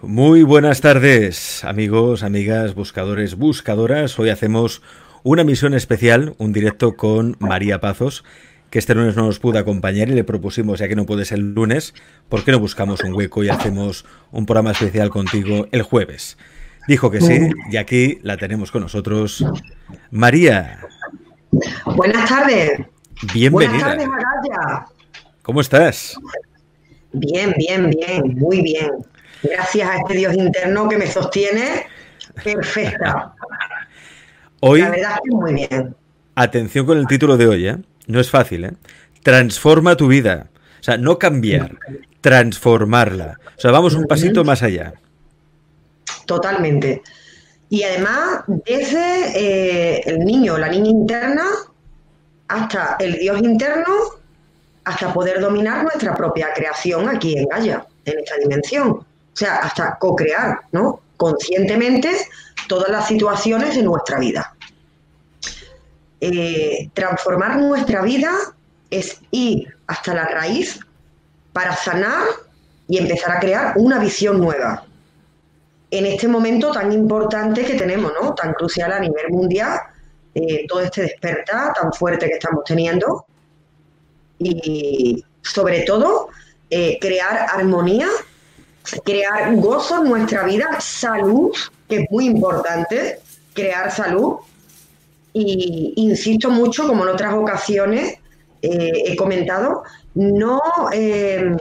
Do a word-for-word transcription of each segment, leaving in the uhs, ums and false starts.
Muy buenas tardes, amigos, amigas, buscadores, buscadoras. Hoy hacemos una misión especial, un directo con María Pazos, que este lunes no nos pudo acompañar y le propusimos, ya que no puede ser el lunes, ¿por qué no buscamos un hueco y hacemos un programa especial contigo el jueves? Dijo que sí, y aquí la tenemos con nosotros. María. Buenas tardes. Bienvenida. Buenas tardes, Maraya. ¿Cómo estás? Bien, bien, bien, muy bien. Gracias a este Dios interno que me sostiene, perfecta. Hoy, la verdad es que muy bien. Atención con el título de hoy, ¿eh? No es fácil, ¿eh? Transforma tu vida. O sea, no cambiar, transformarla. O sea, vamos un pasito más allá. Totalmente. Y además, desde eh, el niño, la niña interna, hasta el Dios interno, hasta poder dominar nuestra propia creación aquí en Gaia, en esta dimensión. O sea, hasta co-crear, ¿no? Conscientemente todas las situaciones de nuestra vida. Eh, transformar nuestra vida es ir hasta la raíz para sanar y empezar a crear una visión nueva. En este momento tan importante que tenemos, ¿no? Tan crucial a nivel mundial, eh, todo este despertar tan fuerte que estamos teniendo y sobre todo eh, crear armonía, crear gozo en nuestra vida, salud, que es muy importante, crear salud. Y insisto mucho, como en otras ocasiones eh, he comentado, no eh,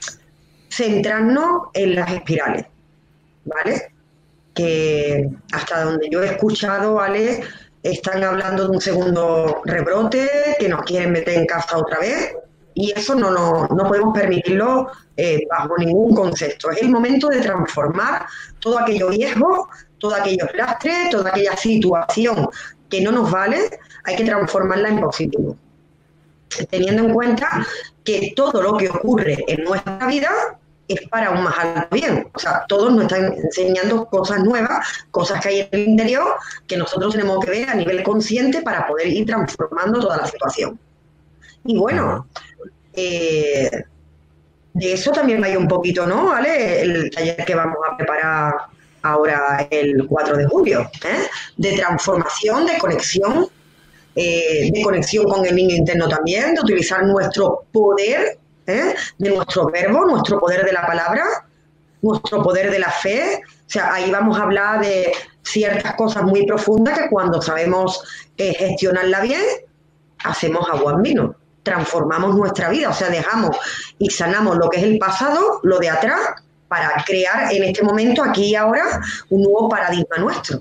centrarnos en las espirales, ¿vale? Que hasta donde yo he escuchado, ¿vale? Están hablando de un segundo rebrote, que nos quieren meter en casa otra vez, y eso no, no, no podemos permitirlo eh, bajo ningún concepto. Es el momento de transformar todo aquello viejo, todo aquello lastre, toda aquella situación que no nos vale, hay que transformarla en positivo. Teniendo en cuenta que todo lo que ocurre en nuestra vida es para un más alto bien. O sea, todos nos están enseñando cosas nuevas, cosas que hay en el interior, que nosotros tenemos que ver a nivel consciente para poder ir transformando toda la situación. Y bueno, eh, de eso también hay un poquito, ¿no? ¿Vale? El taller que vamos a preparar ahora el cuatro de julio, ¿eh? De transformación, de conexión, eh, de conexión con el niño interno también, de utilizar nuestro poder, ¿eh? De nuestro verbo, nuestro poder de la palabra, nuestro poder de la fe. O sea, ahí vamos a hablar de ciertas cosas muy profundas que cuando sabemos eh, gestionarla bien, hacemos agua en vino, transformamos nuestra vida, o sea, dejamos y sanamos lo que es el pasado, lo de atrás, para crear en este momento, aquí y ahora, un nuevo paradigma nuestro.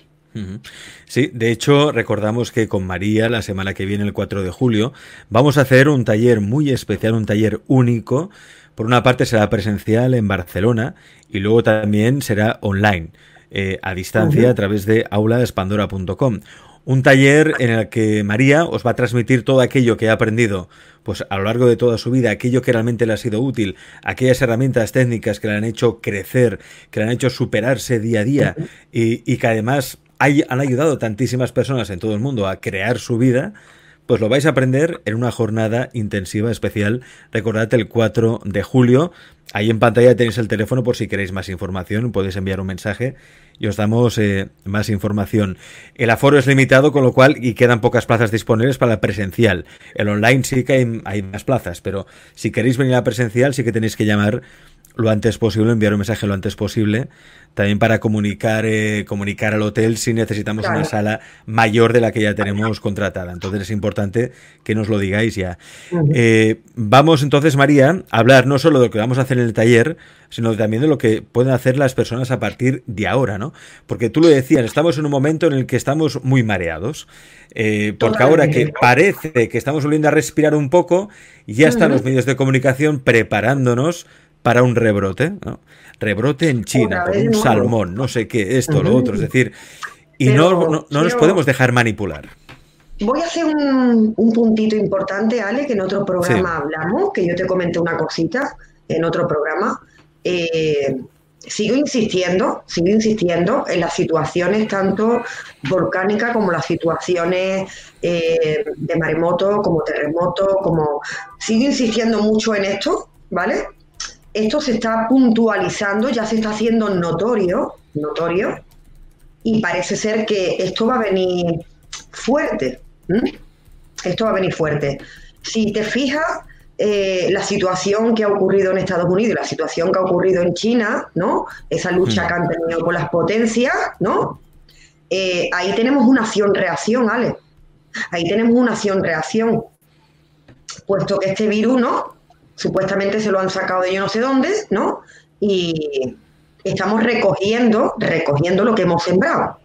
Sí, de hecho, recordamos que con María, la semana que viene, el cuatro de julio, vamos a hacer un taller muy especial, un taller único. Por una parte será presencial en Barcelona y luego también será online, eh, a distancia, uh-huh. a través de aula espandora punto com. Un taller en el que María os va a transmitir todo aquello que ha aprendido pues a lo largo de toda su vida, aquello que realmente le ha sido útil, aquellas herramientas técnicas que le han hecho crecer, que le han hecho superarse día a día y, y que además hay, han ayudado a tantísimas personas en todo el mundo a crear su vida. Pues lo vais a aprender en una jornada intensiva especial. Recordad, el cuatro de julio. Ahí en pantalla tenéis el teléfono por si queréis más información. Podéis enviar un mensaje y os damos eh, más información. El aforo es limitado, con lo cual, y quedan pocas plazas disponibles para la presencial. El online sí que hay, hay más plazas, pero si queréis venir a la presencial sí que tenéis que llamar lo antes posible, enviar un mensaje lo antes posible, también para comunicar eh, comunicar al hotel si necesitamos claro. una sala mayor de la que ya tenemos contratada. Entonces es importante que nos lo digáis ya. Uh-huh. Eh, vamos entonces, María, a hablar no solo de lo que vamos a hacer en el taller, sino también de lo que pueden hacer las personas a partir de ahora, ¿no? Porque tú lo decías, estamos en un momento en el que estamos muy mareados, eh, porque ahora que parece que estamos volviendo a respirar un poco, ya están uh-huh. los medios de comunicación preparándonos para un rebrote, ¿no? Rebrote en China, por un salmón, no sé qué, esto, uh-huh. lo otro, es decir, y Pero no, no, no nos podemos dejar manipular. Voy a hacer un, un puntito importante, Ale, que en otro programa sí. hablamos, que yo te comenté una cosita en otro programa. Eh, sigo insistiendo, sigo insistiendo en las situaciones tanto volcánicas como las situaciones eh, de maremoto, como terremoto, como... Sigo insistiendo mucho en esto, ¿vale? esto se está puntualizando, ya se está haciendo notorio, notorio, y parece ser que esto va a venir fuerte. ¿m? Esto va a venir fuerte. Si te fijas, eh, la situación que ha ocurrido en Estados Unidos y la situación que ha ocurrido en China, ¿no? Esa lucha Mm. que han tenido con las potencias, ¿no? Eh, ahí tenemos una acción-reacción, Ale. Ahí tenemos una acción-reacción. Puesto que este virus, ¿no? Supuestamente se lo han sacado de yo no sé dónde, ¿no? Y estamos recogiendo, recogiendo lo que hemos sembrado.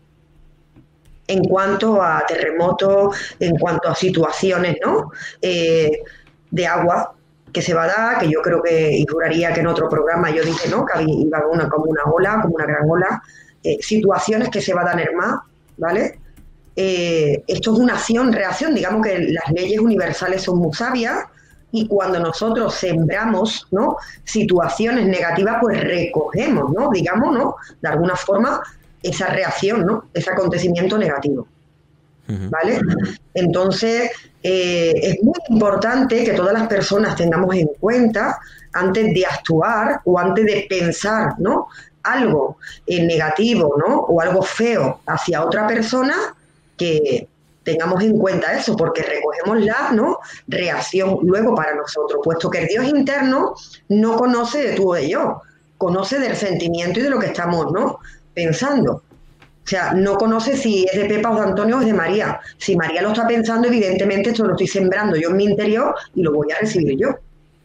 En cuanto a terremotos, en cuanto a situaciones, ¿no? Eh, de agua que se va a dar, que yo creo que, y juraría que en otro programa yo dije, ¿no? Que había, iba una, como una ola, como una gran ola, eh, situaciones que se va a dar en más, ¿vale? Eh, esto es una acción-reacción, digamos que las leyes universales son muy sabias y cuando nosotros sembramos, ¿no? situaciones negativas, pues recogemos, ¿no? digamos, ¿no? de alguna forma, esa reacción, ¿no? ese acontecimiento negativo. Uh-huh. ¿Vale? Entonces, eh, es muy importante que todas las personas tengamos en cuenta, antes de actuar o antes de pensar, ¿no? algo eh, negativo, ¿no? o algo feo hacia otra persona, que tengamos en cuenta eso, porque recogemos la, ¿no? reacción luego para nosotros, puesto que el Dios interno no conoce de tú o de yo, conoce del sentimiento y de lo que estamos, ¿no? pensando. O sea, no conoce si es de Pepa o de Antonio o es de María. Si María lo está pensando, evidentemente esto lo estoy sembrando yo en mi interior y lo voy a recibir yo.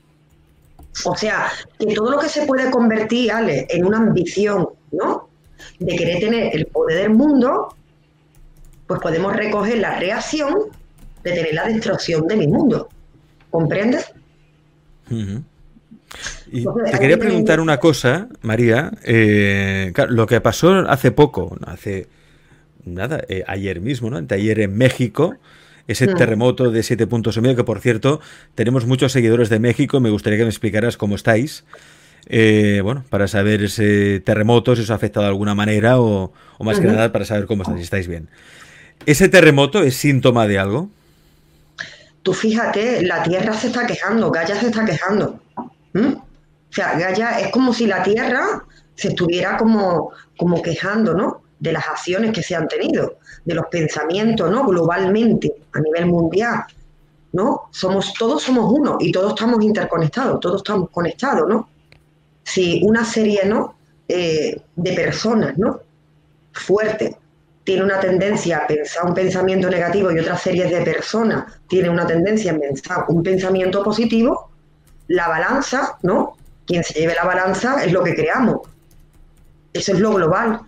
O sea, que todo lo que se puede convertir, Ale, en una ambición, ¿no? de querer tener el poder del mundo, pues podemos recoger la reacción de tener la destrucción de mi mundo. ¿Comprendes? Uh-huh. Y Entonces, te quería ahí preguntar tenemos... una cosa, María. Eh, claro, lo que pasó hace poco, hace nada, eh, ayer mismo, ¿no? Ayer en México, ese Hmm. terremoto de siete puntos y medio, que por cierto, tenemos muchos seguidores de México. Me gustaría que me explicaras cómo estáis. Eh, bueno, para saber ese terremoto, si os ha afectado de alguna manera o, o más uh-huh. que nada para saber cómo estáis, si estáis bien. ¿Ese terremoto es síntoma de algo? Tú fíjate, la Tierra se está quejando, Gaia se está quejando. ¿Mm? O sea, Gaia es como si la Tierra se estuviera como, como quejando, ¿no? de las acciones que se han tenido, de los pensamientos, ¿no? globalmente, a nivel mundial, ¿no? Somos, todos somos uno y todos estamos interconectados, todos estamos conectados, ¿no? Si una serie, ¿no? Eh, de personas, ¿no? fuerte tiene una tendencia a pensar un pensamiento negativo y otras series de personas tienen una tendencia a pensar un pensamiento positivo, la balanza, ¿no? Quien se lleve la balanza es lo que creamos. Eso es lo global.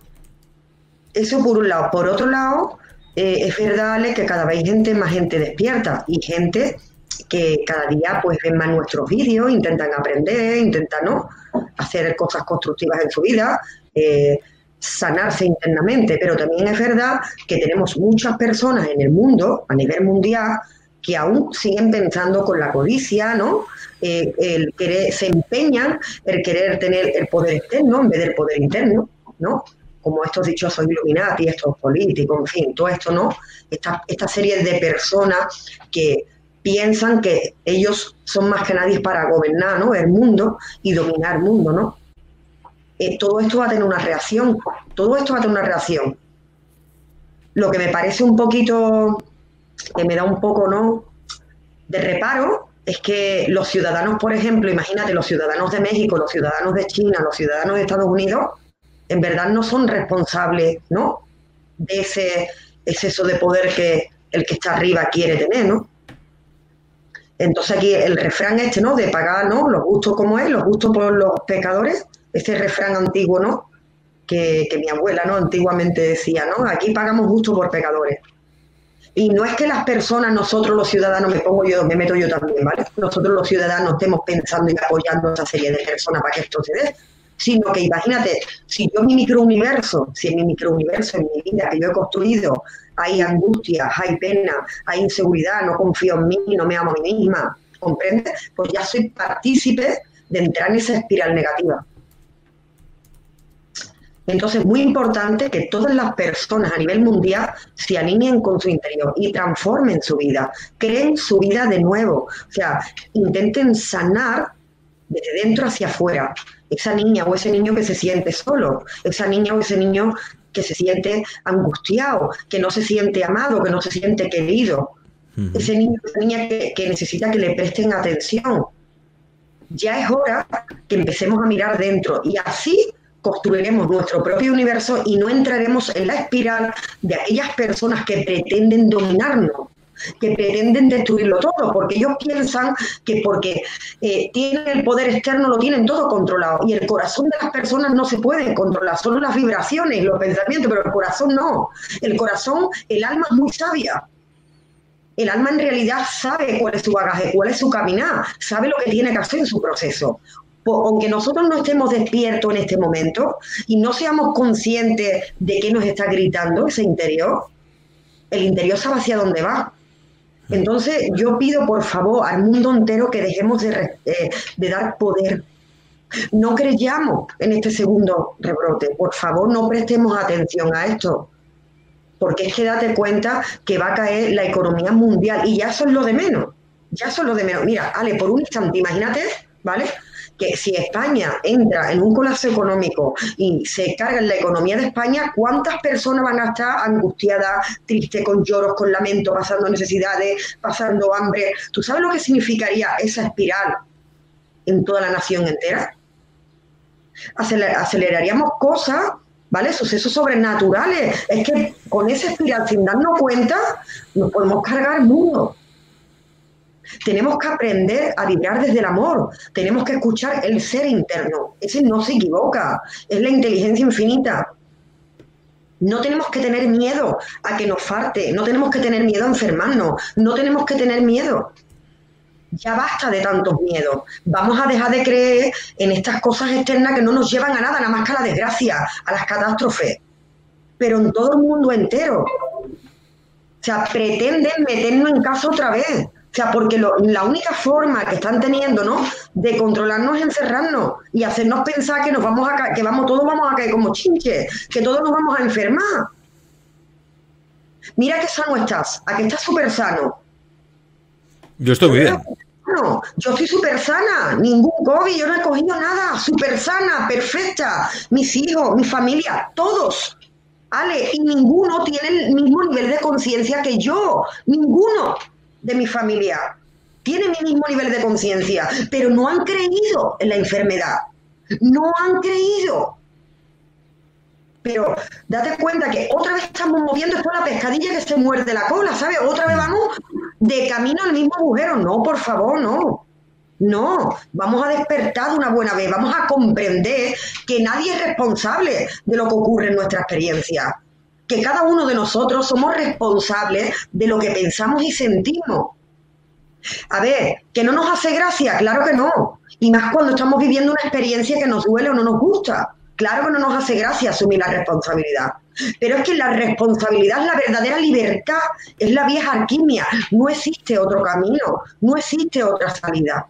Eso por un lado. Por otro lado, eh, es verdad, Ale, que cada vez hay gente, más gente despierta y gente que cada día pues ven más nuestros vídeos, intentan aprender, intentan, ¿no? hacer cosas constructivas en su vida, eh, sanarse internamente, pero también es verdad que tenemos muchas personas en el mundo, a nivel mundial, que aún siguen pensando con la codicia, ¿no? Eh, el querer, se empeñan en querer tener el poder externo en vez del poder interno, ¿no? Como estos dichosos Illuminati, estos políticos, en fin, todo esto, ¿no? Esta, esta serie de personas que piensan que ellos son más que nadie para gobernar, ¿no? el mundo y dominar el mundo, ¿no? Eh, todo esto va a tener una reacción, todo esto va a tener una reacción. Lo que me parece un poquito, que me da un poco, ¿no? de reparo, es que los ciudadanos, por ejemplo, imagínate, los ciudadanos de México, los ciudadanos de China, los ciudadanos de Estados Unidos, en verdad no son responsables, ¿no? de ese exceso de poder que el que está arriba quiere tener, ¿no? Entonces aquí el refrán este, ¿no? de pagar, ¿no? los gustos como es, los gustos por los pecadores, este refrán antiguo, ¿no? Que, que mi abuela, ¿no? antiguamente decía, ¿no? Aquí pagamos gusto por pecadores. Y no es que las personas, nosotros los ciudadanos, me pongo yo, me meto yo también, ¿vale? Nosotros los ciudadanos estemos pensando y apoyando a esa serie de personas para que esto se dé, sino que imagínate, si yo en mi microuniverso, si en mi microuniverso, en mi vida que yo he construido, hay angustias, hay pena, hay inseguridad, no confío en mí, no me amo a mí misma, ¿comprendes? Pues ya soy partícipe de entrar en esa espiral negativa. Entonces, muy importante que todas las personas a nivel mundial se alineen con su interior y transformen su vida, creen su vida de nuevo, o sea, intenten sanar desde dentro hacia afuera. Esa niña o ese niño que se siente solo, esa niña o ese niño que se siente angustiado, que no se siente amado, que no se siente querido. Uh-huh. Ese niño o esa niña que, que necesita que le presten atención. Ya es hora que empecemos a mirar dentro y así construiremos nuestro propio universo y no entraremos en la espiral de aquellas personas que pretenden dominarnos, que pretenden destruirlo todo, porque ellos piensan que porque eh, tienen el poder externo lo tienen todo controlado, y el corazón de las personas no se puede controlar, solo las vibraciones, los pensamientos, pero el corazón no. El corazón, el alma es muy sabia. El alma en realidad sabe cuál es su bagaje, cuál es su caminar, sabe lo que tiene que hacer en su proceso. Aunque nosotros no estemos despiertos en este momento y no seamos conscientes de qué nos está gritando ese interior, el interior sabe hacia dónde va. Entonces yo pido por favor al mundo entero que dejemos de, eh, de dar poder. No creyamos en este segundo rebrote. Por favor, no prestemos atención a esto. Porque es que date cuenta que va a caer la economía mundial y ya eso es lo de menos. Ya eso es lo de menos. Mira, Ale, por un instante, imagínate, ¿vale?, que si España entra en un colapso económico y se carga en la economía de España, ¿cuántas personas van a estar angustiadas, tristes, con lloros, con lamento, pasando necesidades, pasando hambre? ¿Tú sabes lo que significaría esa espiral en toda la nación entera? Aceler- aceleraríamos cosas, ¿vale? Sucesos sobrenaturales. Es que con esa espiral, sin darnos cuenta, nos podemos cargar el mundo. Tenemos que aprender a vibrar desde el amor. Tenemos que escuchar el ser interno. Ese no se equivoca. Es la inteligencia infinita. No tenemos que tener miedo a que nos falte. No tenemos que tener miedo a enfermarnos. No tenemos que tener miedo. Ya basta de tantos miedos. Vamos a dejar de creer en estas cosas externas que no nos llevan a nada, nada más que a la desgracia, a las catástrofes. Pero en todo el mundo entero. O sea, pretenden meternos en casa otra vez. O sea, porque lo, la única forma que están teniendo, ¿no?, de controlarnos es encerrarnos y hacernos pensar que nos vamos a ca- que vamos, todos vamos a caer como chinches, que todos nos vamos a enfermar. Mira qué sano estás, a que estás súper sano. Yo estoy muy bien. No, yo estoy súper sana, ningún COVID, yo no he cogido nada, súper sana, perfecta. Mis hijos, mi familia, todos. Ale, y ninguno tiene el mismo nivel de conciencia que yo, ninguno de mi familia tiene mi mismo nivel de conciencia, pero no han creído en la enfermedad, no han creído. Pero date cuenta que otra vez estamos moviendo esto, la pescadilla que se muerde la cola, ¿sabes? Otra vez vamos de camino al mismo agujero. No, por favor, no. No, vamos a despertar de una buena vez, vamos a comprender que nadie es responsable de lo que ocurre en nuestra experiencia. Que cada uno de nosotros somos responsables de lo que pensamos y sentimos. A ver, ¿que no nos hace gracia? Claro que no. Y más cuando estamos viviendo una experiencia que nos duele o no nos gusta. Claro que no nos hace gracia asumir la responsabilidad. Pero es que la responsabilidad es la verdadera libertad, es la vieja alquimia. No existe otro camino, no existe otra salida.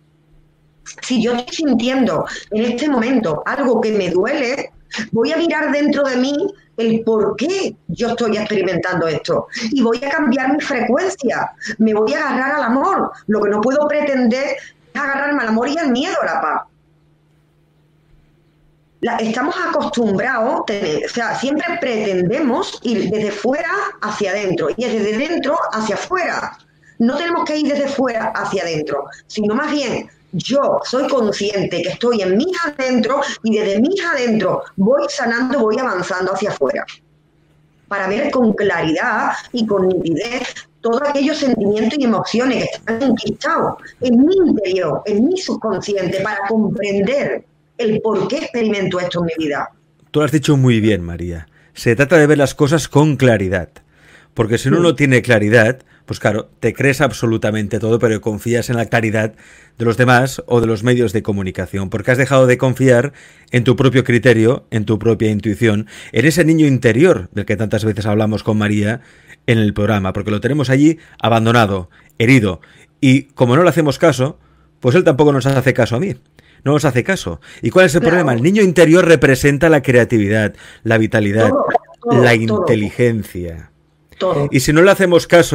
Si yo estoy sintiendo en este momento algo que me duele, voy a mirar dentro de mí el por qué yo estoy experimentando esto y voy a cambiar mi frecuencia, me voy a agarrar al amor. Lo que no puedo pretender es agarrarme al amor y al miedo a la paz. La, estamos acostumbrados, tener, o sea, siempre pretendemos ir desde fuera hacia adentro y desde dentro hacia afuera. No tenemos que ir desde fuera hacia adentro, sino más bien yo soy consciente que estoy en mis adentro y desde mis adentro voy sanando, voy avanzando hacia afuera para ver con claridad y con nitidez todos aquellos sentimientos y emociones que están enquistados en mi interior, en mi subconsciente, para comprender el por qué experimento esto en mi vida. Tú lo has dicho muy bien, María. Se trata de ver las cosas con claridad. Porque si uno no tiene claridad, pues claro, te crees absolutamente todo, pero confías en la claridad de los demás o de los medios de comunicación, porque has dejado de confiar en tu propio criterio, en tu propia intuición, en ese niño interior del que tantas veces hablamos con María en el programa, porque lo tenemos allí abandonado, herido, y como no le hacemos caso, pues él tampoco nos hace caso a mí. No nos hace caso. ¿Y cuál es el claro. problema? El niño interior representa la creatividad, la vitalidad, todo, todo, la inteligencia. Todo. Y si no le hacemos caso,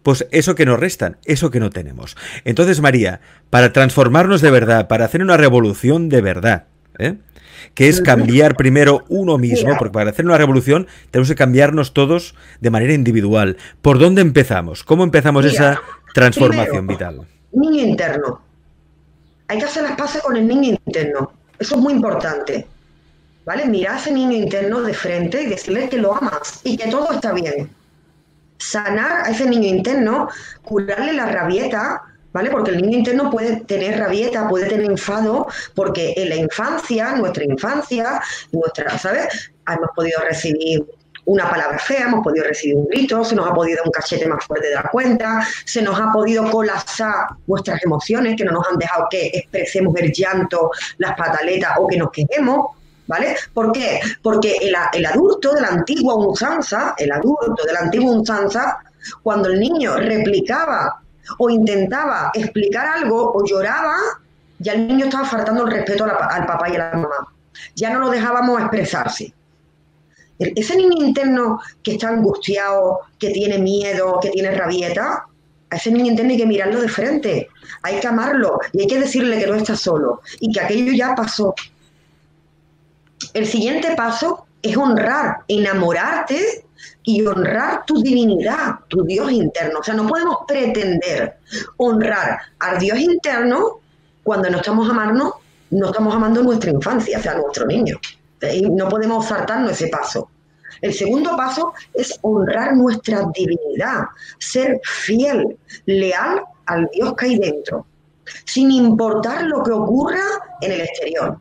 pues eso que nos restan, eso que no tenemos. Entonces, María, para transformarnos de verdad, para hacer una revolución de verdad, ¿eh? que es cambiar primero uno mismo, Mira, porque para hacer una revolución tenemos que cambiarnos todos de manera individual. ¿Por dónde empezamos? ¿Cómo empezamos mira, esa transformación primero, vital? niño interno. Hay que hacer las paces con el niño interno. Eso es muy importante. ¿Vale? Mirar a ese niño interno de frente y decirle que lo amas y que todo está bien. Sanar a ese niño interno, curarle la rabieta, ¿vale? Porque el niño interno puede tener rabieta, puede tener enfado, porque en la infancia, nuestra infancia, nuestra, ¿sabes? Hemos podido recibir una palabra fea, hemos podido recibir un grito, se nos ha podido dar un cachete más fuerte de la cuenta, se nos ha podido colapsar nuestras emociones, que no nos han dejado que expresemos el llanto, las pataletas o que nos quejemos, ¿vale? ¿Por qué? Porque el, el adulto de la antigua usanza, el adulto de la antigua usanza, cuando el niño replicaba o intentaba explicar algo o lloraba, ya el niño estaba faltando el respeto a la, al papá y a la mamá. Ya no lo dejábamos expresarse. Ese niño interno que está angustiado, que tiene miedo, que tiene rabieta, a ese niño interno hay que mirarlo de frente, hay que amarlo y hay que decirle que no está solo y que aquello ya pasó. El siguiente paso es honrar, enamorarte y honrar tu divinidad, tu Dios interno. O sea, no podemos pretender honrar al Dios interno cuando no estamos amando, no estamos amando nuestra infancia, o sea, nuestro niño. No podemos saltarnos ese paso. El segundo paso es honrar nuestra divinidad, ser fiel, leal al Dios que hay dentro, sin importar lo que ocurra en el exterior.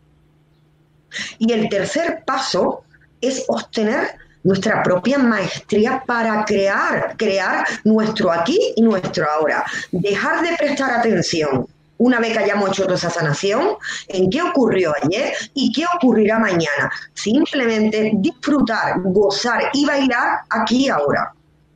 Y el tercer paso es obtener nuestra propia maestría para crear, crear nuestro aquí y nuestro ahora. Dejar de prestar atención, una vez que hayamos hecho toda esa sanación, en qué ocurrió ayer y qué ocurrirá mañana. Simplemente disfrutar, gozar y bailar aquí y ahora.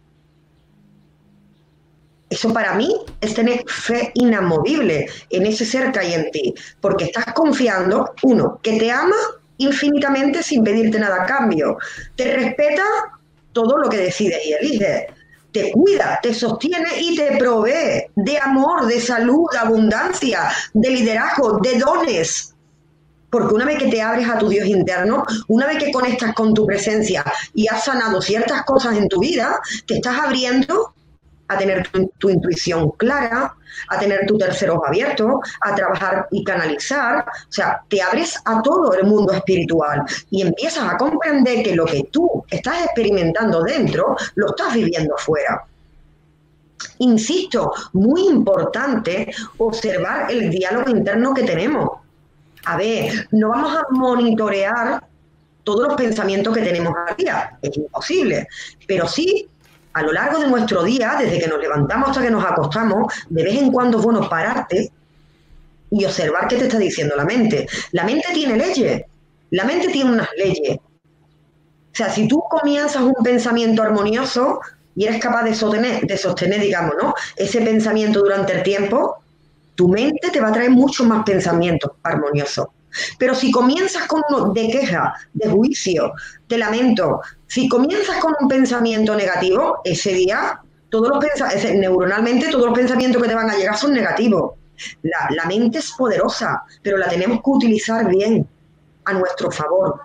Eso para mí es tener fe inamovible en ese ser que hay en ti, porque estás confiando, uno, que te ama infinitamente sin pedirte nada a cambio, te respeta todo lo que decide y elige, te cuida, te sostiene y te provee de amor, de salud, de abundancia, de liderazgo, de dones. Porque una vez que te abres a tu Dios interno, una vez que conectas con tu presencia y has sanado ciertas cosas en tu vida, te estás abriendo a tener tu, tu intuición clara, a tener tu tercer ojo abierto, a trabajar y canalizar. O sea, te abres a todo el mundo espiritual y empiezas a comprender que lo que tú estás experimentando dentro, lo estás viviendo fuera. Insisto, muy importante observar el diálogo interno que tenemos. A ver, no vamos a monitorear todos los pensamientos que tenemos al día, es imposible, pero sí, a lo largo de nuestro día, desde que nos levantamos hasta que nos acostamos, de vez en cuando es bueno pararte y observar qué te está diciendo la mente. La mente tiene leyes, la mente tiene unas leyes. O sea, si tú comienzas un pensamiento armonioso y eres capaz de sostener, de sostener, digamos, ¿no?, ese pensamiento durante el tiempo, tu mente te va a traer muchos más pensamientos armoniosos. Pero si comienzas con uno de queja, de juicio, de lamento, si comienzas con un pensamiento negativo, ese día, todos los pens- neuronalmente, todos los pensamientos que te van a llegar son negativos. La, la mente es poderosa, pero la tenemos que utilizar bien, a nuestro favor.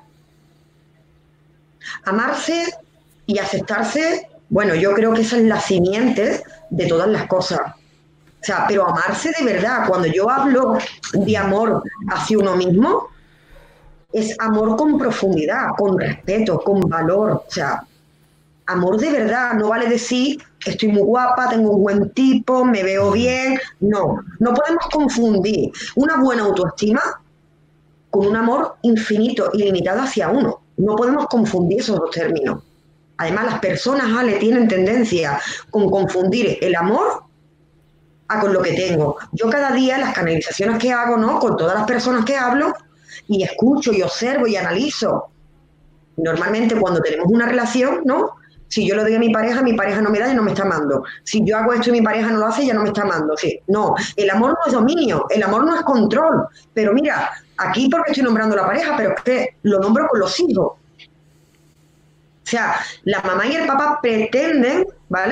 Amarse y aceptarse, bueno, yo creo que esa es la simiente de todas las cosas. O sea, pero amarse de verdad, cuando yo hablo de amor hacia uno mismo, es amor con profundidad, con respeto, con valor. O sea, amor de verdad, no vale decir estoy muy guapa, tengo un buen tipo, me veo bien. No, no podemos confundir una buena autoestima con un amor infinito, ilimitado hacia uno. No podemos confundir esos dos términos. Además, las personas, Ale, tienen tendencia con confundir el amor a con lo que tengo. Yo cada día las canalizaciones que hago, ¿no?, con todas las personas que hablo, y escucho y observo y analizo. Normalmente cuando tenemos una relación, ¿no?, si yo lo doy a mi pareja, mi pareja no me da y no me está amando. Si yo hago esto y mi pareja no lo hace, ya no me está amando. Sí, no, el amor no es dominio, el amor no es control. Pero mira, aquí porque estoy nombrando a la pareja, pero es que lo nombro con los hijos. O sea, la mamá y el papá pretenden, ¿vale?,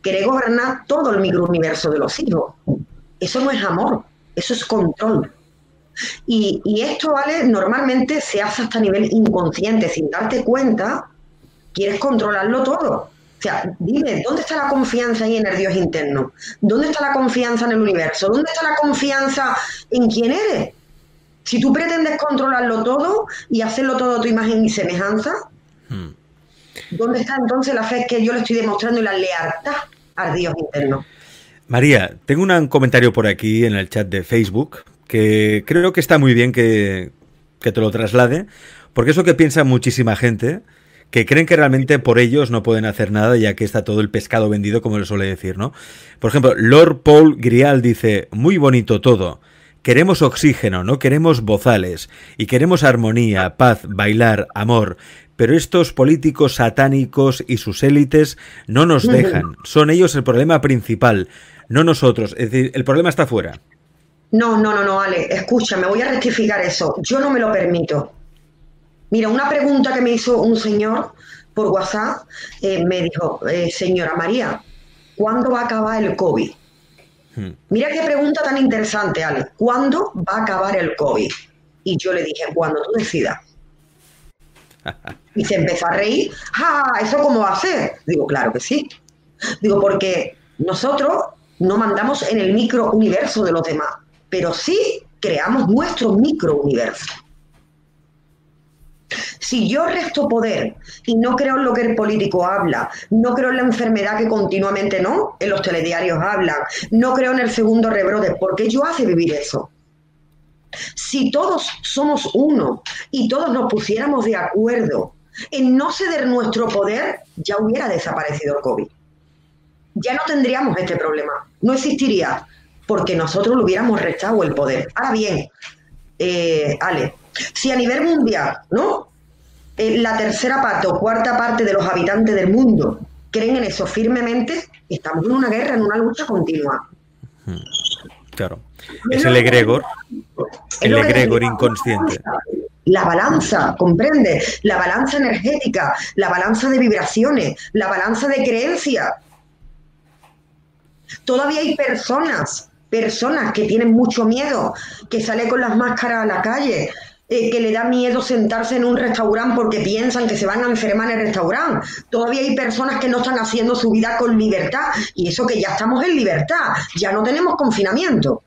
quiere gobernar todo el microuniverso de los hijos. Eso no es amor, eso es control. Y, y esto, ¿vale? Normalmente se hace hasta a nivel inconsciente, sin darte cuenta, quieres controlarlo todo. O sea, dime, ¿dónde está la confianza ahí en el Dios interno? ¿Dónde está la confianza en el universo? ¿Dónde está la confianza en quién eres? Si tú pretendes controlarlo todo y hacerlo todo a tu imagen y semejanza, hmm. ¿dónde está entonces la fe que yo le estoy demostrando y la lealtad al Dios interno? María, tengo un comentario por aquí en el chat de Facebook que creo que está muy bien que, que te lo traslade, porque es lo que piensa muchísima gente, que creen que realmente por ellos no pueden hacer nada, ya que está todo el pescado vendido, como le suele decir, ¿no? Por ejemplo, Lord Paul Grial dice, muy bonito todo, queremos oxígeno, no queremos bozales, y queremos armonía, paz, bailar, amor, pero estos políticos satánicos y sus élites no nos dejan, son ellos el problema principal, no nosotros, es decir, el problema está fuera. No, no, no, no, Ale, escucha, me voy a rectificar eso, yo no me lo permito. Mira, una pregunta que me hizo un señor por WhatsApp, eh, me dijo, eh, señora María, ¿cuándo va a acabar el COVID? Hmm. Mira qué pregunta tan interesante, Ale. ¿Cuándo va a acabar el COVID? Y yo le dije, cuando tú decidas. Y se empezó a reír. ¡Ah! ¿Eso cómo va a ser? Digo, claro que sí. Digo, porque nosotros no mandamos en el microuniverso de los demás, pero sí creamos nuestro microuniverso. Si yo resto poder y no creo en lo que el político habla, no creo en la enfermedad que continuamente no, en los telediarios hablan, no creo en el segundo rebrote, ¿por qué yo hace vivir eso? Si todos somos uno y todos nos pusiéramos de acuerdo en no ceder nuestro poder, ya hubiera desaparecido el COVID. Ya no tendríamos este problema, no existiría, porque nosotros le hubiéramos restado el poder. Ahora bien, eh, Ale, si a nivel mundial, ¿no? Eh, la tercera parte o cuarta parte de los habitantes del mundo creen en eso firmemente, estamos en una guerra, en una lucha continua. Claro. Es el egregor, el egregor inconsciente. La balanza, comprende, la balanza energética, la balanza de vibraciones, la balanza de creencias. Todavía hay personas, personas que tienen mucho miedo, que salen con las máscaras a la calle, eh, que le da miedo sentarse en un restaurante porque piensan que se van a enfermar en el restaurante. Todavía hay personas que no están haciendo su vida con libertad, y eso que ya estamos en libertad, ya no tenemos confinamiento.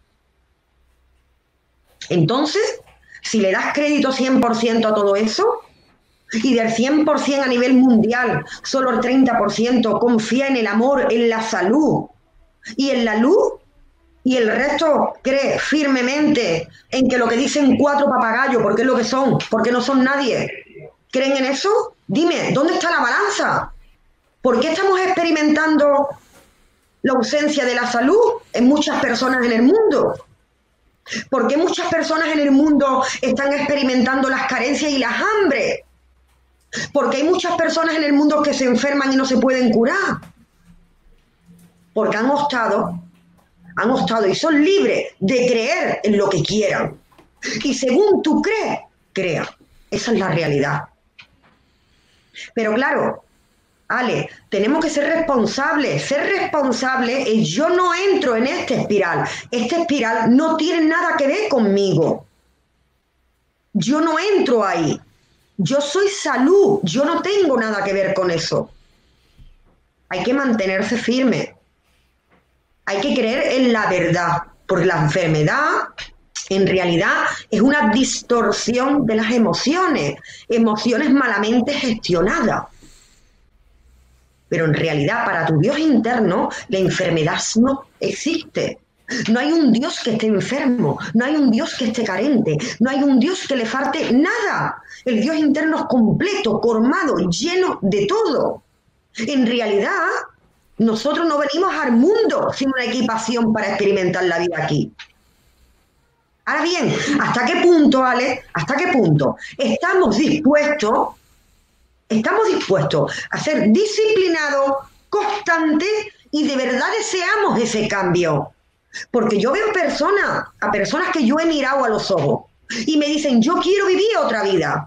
Entonces, si le das crédito cien por ciento a todo eso, y del cien por ciento a nivel mundial, solo el treinta por ciento confía en el amor, en la salud y en la luz, y el resto cree firmemente en que lo que dicen cuatro papagayos, porque es lo que son, porque no son nadie, ¿creen en eso? Dime, ¿dónde está la balanza? ¿Por qué estamos experimentando la ausencia de la salud en muchas personas en el mundo? ¿Por qué muchas personas en el mundo están experimentando las carencias y las hambres? ¿Por qué hay muchas personas en el mundo que se enferman y no se pueden curar? Porque han optado, han optado y son libres de creer en lo que quieran. Y según tú crees, crea. Esa es la realidad. Pero claro, Ale, tenemos que ser responsables. Ser responsable es yo no entro en esta espiral. Esta espiral no tiene nada que ver conmigo. Yo no entro ahí. Yo soy salud. Yo no tengo nada que ver con eso. Hay que mantenerse firme. Hay que creer en la verdad. Porque la enfermedad, en realidad, es una distorsión de las emociones. Emociones malamente gestionadas. Pero en realidad, para tu Dios interno, la enfermedad no existe. No hay un Dios que esté enfermo, no hay un Dios que esté carente, no hay un Dios que le falte nada. El Dios interno es completo, colmado, lleno de todo. En realidad, nosotros no venimos al mundo sin una equipación para experimentar la vida aquí. Ahora bien, ¿hasta qué punto, Ale? ¿Hasta qué punto estamos dispuestos Estamos dispuestos a ser disciplinados, constantes y de verdad deseamos ese cambio? Porque yo veo personas, a personas que yo he mirado a los ojos y me dicen, yo quiero vivir otra vida.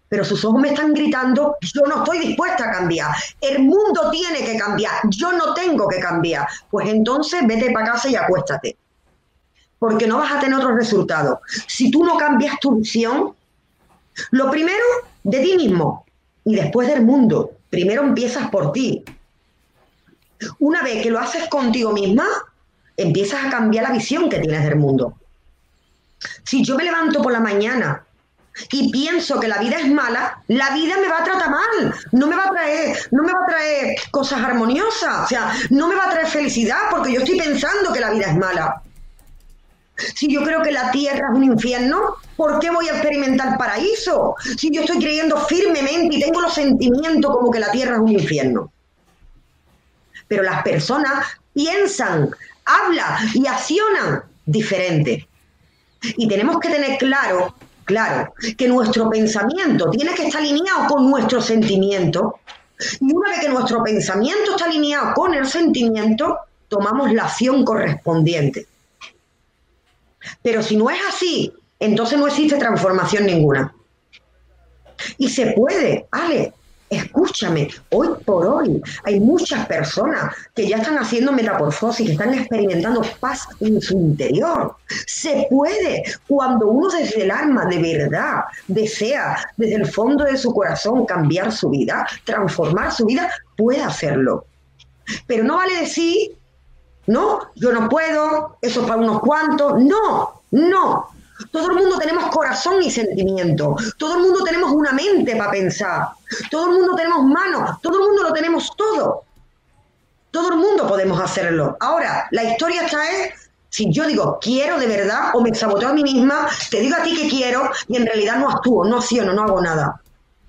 pero sus ojos me están gritando, yo no estoy dispuesta a cambiar, el mundo tiene que cambiar, yo no tengo que cambiar. Pues entonces vete para casa y acuéstate, porque no vas a tener otro resultado. Si tú no cambias tu visión, lo primero de ti mismo y después del mundo, primero empiezas por ti. Una vez que lo haces contigo misma, empiezas a cambiar la visión que tienes del mundo. Si yo me levanto por la mañana y pienso que la vida es mala, la vida me va a tratar mal, no me va a traer, no me va a traer cosas armoniosas, o sea, no me va a traer felicidad porque yo estoy pensando que la vida es mala. Si yo creo que la tierra es un infierno, ¿por qué voy a experimentar paraíso? Si yo estoy creyendo firmemente y tengo los sentimientos como que la tierra es un infierno. Pero las personas piensan, hablan y accionan diferente. Y tenemos que tener claro, claro, que nuestro pensamiento tiene que estar alineado con nuestro sentimiento. Y una vez que nuestro pensamiento está alineado con el sentimiento, tomamos la acción correspondiente. Pero si no es así, entonces no existe transformación ninguna. Y se puede, Ale, escúchame, hoy por hoy hay muchas personas que ya están haciendo metamorfosis, que están experimentando paz en su interior. Se puede, cuando uno desde el alma de verdad desea, desde el fondo de su corazón, cambiar su vida, transformar su vida, puede hacerlo. Pero no vale decir, no, yo no puedo, eso es para unos cuantos. No, no. Todo el mundo tenemos corazón y sentimiento. Todo el mundo tenemos una mente para pensar. Todo el mundo tenemos manos. Todo el mundo lo tenemos todo. Todo el mundo podemos hacerlo. Ahora, la historia está es, si yo digo quiero de verdad o me saboteo a mí misma, te digo a ti que quiero y en realidad no actúo, no acciono, no hago nada.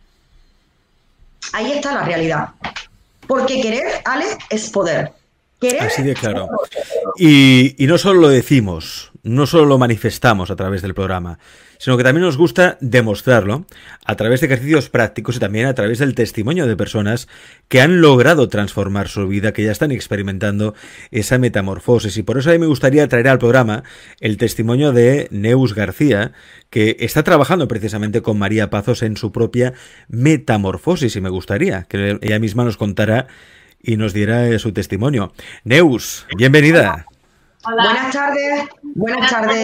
Ahí está la realidad. Porque querer, Ale, es poder. ¿Querer? Así de claro. Y, y no solo lo decimos, no solo lo manifestamos a través del programa, sino que también nos gusta demostrarlo a través de ejercicios prácticos y también a través del testimonio de personas que han logrado transformar su vida, que ya están experimentando esa metamorfosis. Y por eso a mí me gustaría traer al programa el testimonio de Neus García, que está trabajando precisamente con María Pazos en su propia metamorfosis, y me gustaría que ella misma nos contara y nos diera su testimonio. Neus, bienvenida. Hola. Buenas tardes. Buenas tardes.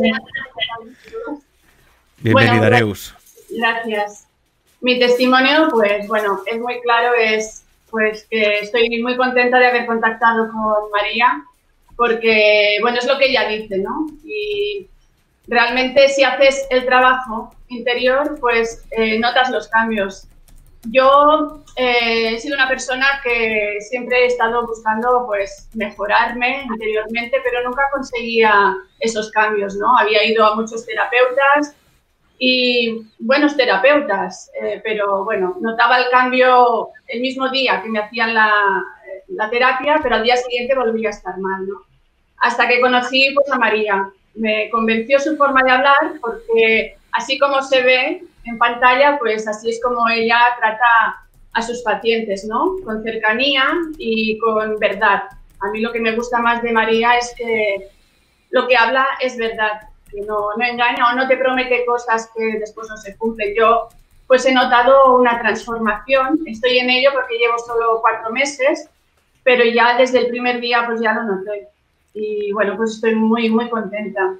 Bienvenida, bueno, Neus. Gracias. Mi testimonio, pues bueno, es muy claro, es pues que estoy muy contenta de haber contactado con María, porque bueno, es lo que ella dice, ¿no? Y realmente si haces el trabajo interior, pues eh, notas los cambios. Yo eh, he sido una persona que siempre he estado buscando pues mejorarme interiormente, pero nunca conseguía esos cambios, ¿no? Había ido a muchos terapeutas y buenos terapeutas, eh, pero bueno, notaba el cambio el mismo día que me hacían la, la terapia, pero al día siguiente volvía a estar mal, ¿no? Hasta que conocí pues, a María. Me convenció su forma de hablar porque así como se ve en pantalla, pues así es como ella trata a sus pacientes, ¿no? Con cercanía y con verdad. A mí lo que me gusta más de María es que lo que habla es verdad, que no, no engaña o no te promete cosas que después no se cumplen. Yo pues he notado una transformación, estoy en ello porque llevo solo cuatro meses, pero ya desde el primer día pues ya lo noté. Y bueno, pues estoy muy, muy contenta.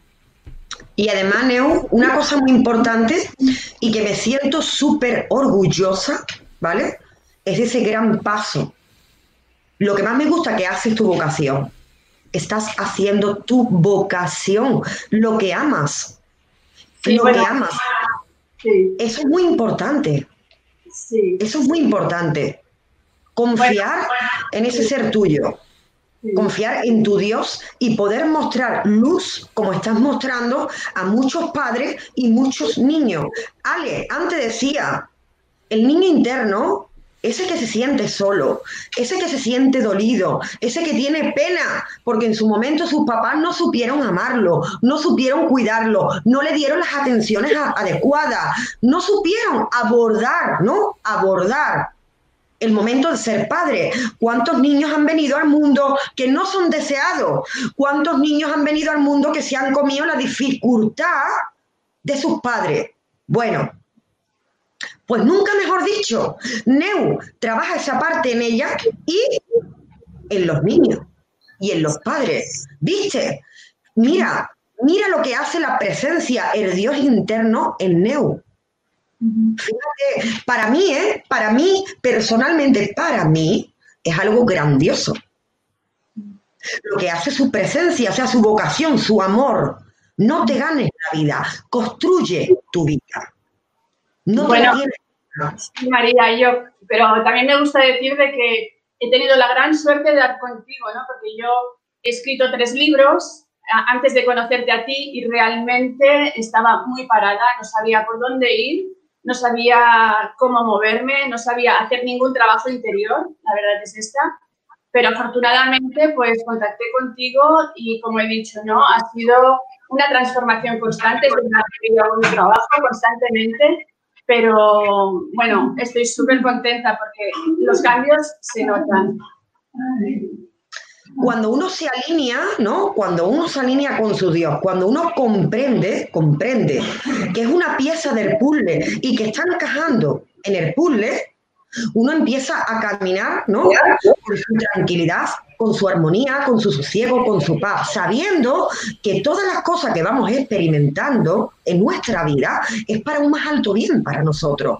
Y además, Neu, una cosa muy importante y que me siento súper orgullosa, ¿vale? Es ese gran paso. Lo que más me gusta que haces tu vocación. Estás haciendo tu vocación, lo que amas. Sí, lo bueno, que amas. Sí. Eso es muy importante. Sí. Eso es muy importante. Confiar bueno, bueno, en ese sí. ser tuyo. Sí. Confiar en tu Dios y poder mostrar luz, como estás mostrando a muchos padres y muchos niños. Ale, antes decía, el niño interno, ese que se siente solo, ese que se siente dolido, ese que tiene pena, porque en su momento sus papás no supieron amarlo, no supieron cuidarlo, no le dieron las atenciones adecuadas, no supieron abordar, ¿no? Abordar el momento de ser padre. ¿Cuántos niños han venido al mundo que no son deseados? ¿Cuántos niños han venido al mundo que se han comido la dificultad de sus padres? Bueno, Pues nunca mejor dicho, Neu trabaja esa parte en ella y en los niños y en los padres. ¿Viste? Mira, mira lo que hace la presencia, el Dios interno en Neu. Fíjate, para mí, ¿eh? Para mí, personalmente, para mí, es algo grandioso. Lo que hace su presencia, o sea, su vocación, su amor. No te ganes la vida, construye tu vida. No te bueno, la tienes. Sí, María, yo, pero también me gusta decir de que he tenido la gran suerte de dar contigo, ¿no? Porque yo he escrito tres libros antes de conocerte a ti y realmente estaba muy parada, no sabía por dónde ir, no sabía cómo moverme, no sabía hacer ningún trabajo interior, la verdad es esta. Pero afortunadamente, pues, contacté contigo y, como he dicho, ¿no? Ha sido una transformación constante, es una que hago un trabajo constantemente, pero, bueno, estoy súper contenta porque los cambios se notan. Cuando uno se alinea, ¿no? Cuando uno se alinea con su Dios, cuando uno comprende, comprende que es una pieza del puzzle y que está encajando en el puzzle, uno empieza a caminar, ¿no? Con su tranquilidad, con su armonía, con su sosiego, con su paz, sabiendo que todas las cosas que vamos experimentando en nuestra vida es para un más alto bien para nosotros.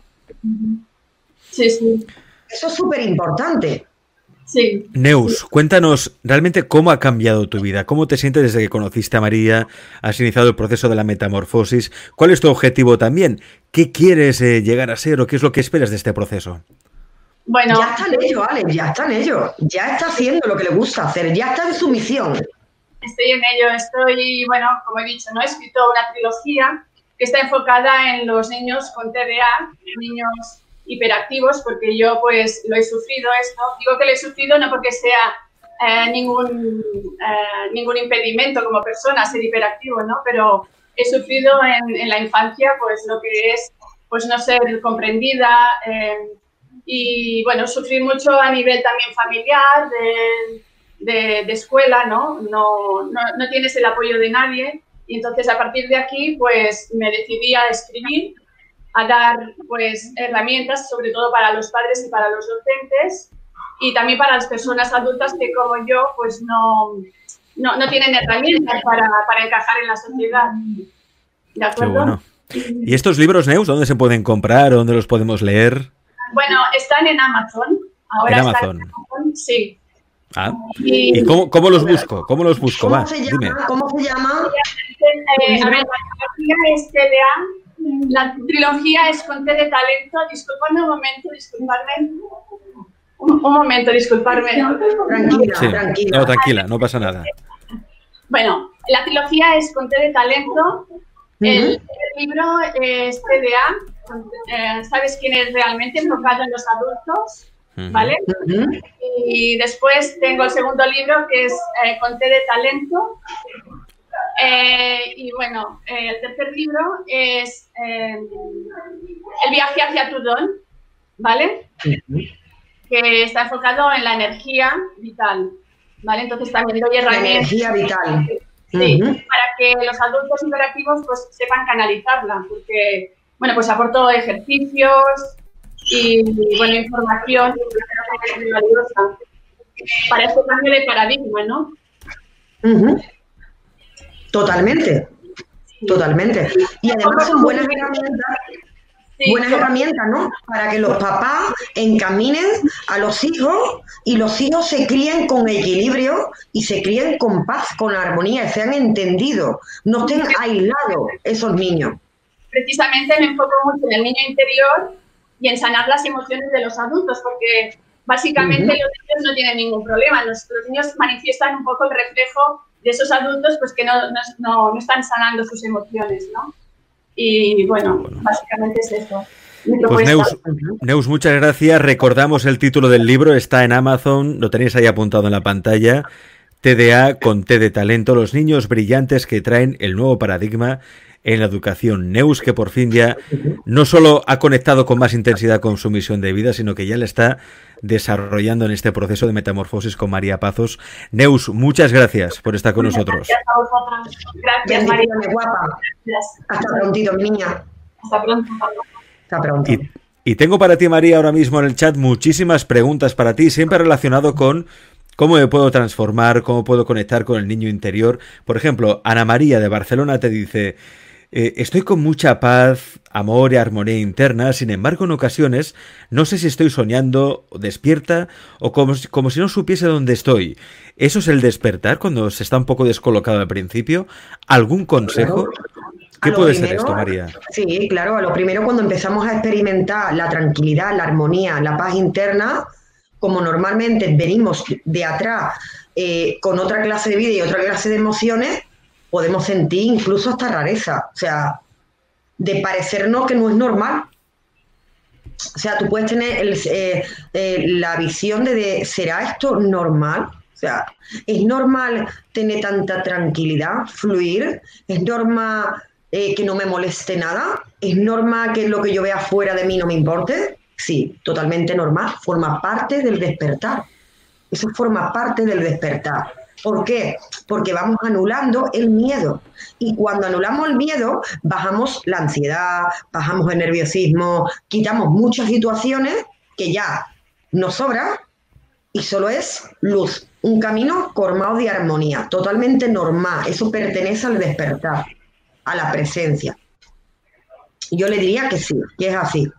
Sí, sí. Eso es súper importante. Sí. Neus, cuéntanos realmente cómo ha cambiado tu vida, cómo te sientes desde que conociste a María, has iniciado el proceso de la metamorfosis, cuál es tu objetivo también, qué quieres eh, llegar a ser o qué es lo que esperas de este proceso. Bueno, ya está en ello, Alex, ya está en ello, ya está haciendo lo que le gusta hacer, ya está en su misión. Estoy en ello, estoy, bueno, como he dicho, ¿no? He escrito una trilogía que está enfocada en los niños con T D A, niños hiperactivos, porque yo pues lo he sufrido esto. Digo que lo he sufrido no porque sea eh, ningún, eh, ningún impedimento como persona ser hiperactivo, ¿no? Pero he sufrido en, en la infancia pues lo que es pues no ser comprendida eh, y bueno, sufrir mucho a nivel también familiar, de, de, de escuela, ¿no? No, no, no tienes el apoyo de nadie y entonces a partir de aquí pues me decidí a escribir, a dar pues herramientas, sobre todo para los padres y para los docentes y también para las personas adultas que como yo pues no, no, no tienen herramientas para, para encajar en la sociedad. ¿De acuerdo? Qué bueno. ¿Y estos libros, Neus, dónde se pueden comprar o dónde los podemos leer? Bueno, están en Amazon. Ahora ¿En Amazon? Están en Amazon, sí. Ah. ¿Y, ¿Y cómo, cómo los busco? ¿Cómo los busco? ¿Cómo Va, se llama? dime. ¿Cómo se llama? Eh, a ver, la trilogía es T D A. La trilogía es con T de talento. Disculpadme un momento, disculpadme. Un, un momento, disculpadme. Tranquila, Sí. tranquila. No, tranquila, no pasa nada. Bueno, la trilogía es con T de talento. El, el libro es T D A. Eh, ¿Sabes quién es realmente? Enfocado en los adultos, ¿vale? Uh-huh. Y después tengo el segundo libro que es eh, con T de talento. Eh, y bueno, eh, el tercer libro es eh, El viaje hacia tu don, ¿vale? Uh-huh. Que está enfocado en la energía vital, ¿vale? Entonces también doy herramientas. La energía vital. Sí, uh-huh. Para que los adultos interactivos pues sepan canalizarla, porque, bueno, pues aporto ejercicios y, bueno, información que es muy valiosa para este cambio de paradigma, ¿no? Uh-huh. Totalmente, totalmente. Y además son buenas herramientas, sí, buenas herramientas, ¿no? Para que los papás encaminen a los hijos y los hijos se críen con equilibrio y se críen con paz, con armonía, y sean entendidos, no estén aislados esos niños. Precisamente me enfoco mucho en el niño interior y en sanar las emociones de los adultos, porque básicamente uh-huh. los niños no tienen ningún problema, los, los niños manifiestan un poco el reflejo de esos adultos pues que no, no, no, no están sanando sus emociones, ¿no? Y bueno, bueno. básicamente es eso. Pues Neus, Neus, muchas gracias. Recordamos el título del libro, está en Amazon, lo tenéis ahí apuntado en la pantalla. T D A con T de talento, los niños brillantes que traen el nuevo paradigma en la educación. Neus, que por fin ya no solo ha conectado con más intensidad con su misión de vida, sino que ya le está desarrollando en este proceso de metamorfosis con María Pazos. Neus, muchas gracias por estar con muchas Gracias nosotros. Gracias a vosotros. Gracias, María. María. Guapa. Gracias. Hasta prontito, mi niña. Hasta pronto. Hasta pronto. Y, y tengo para ti, María, ahora mismo en el chat muchísimas preguntas para ti, siempre relacionado con cómo me puedo transformar, cómo puedo conectar con el niño interior. Por ejemplo, Ana María de Barcelona te dice... Eh, estoy con mucha paz, amor y armonía interna, sin embargo en ocasiones no sé si estoy soñando, despierta o como, como si no supiese dónde estoy. ¿Eso es el despertar cuando se está un poco descolocado al principio? ¿Algún consejo? ¿Qué puede primero, ser esto, María? Sí, claro, a lo primero cuando empezamos a experimentar la tranquilidad, la armonía, la paz interna, como normalmente venimos de atrás eh, con otra clase de vida y otra clase de emociones, podemos sentir incluso hasta rareza, o sea, de parecernos que no es normal. O sea, tú puedes tener el, eh, eh, la visión de, de, ¿será esto normal? O sea, ¿es normal tener tanta tranquilidad, fluir? ¿Es normal eh, que no me moleste nada? ¿Es normal que lo que yo vea fuera de mí no me importe? Sí, totalmente normal, forma parte del despertar. Eso forma parte del despertar. ¿Por qué? Porque vamos anulando el miedo. Y cuando anulamos el miedo, bajamos la ansiedad, bajamos el nerviosismo, quitamos muchas situaciones que ya nos sobran y solo es luz. Un camino colmado de armonía, totalmente normal. Eso pertenece al despertar, a la presencia. Yo le diría que sí, que es así.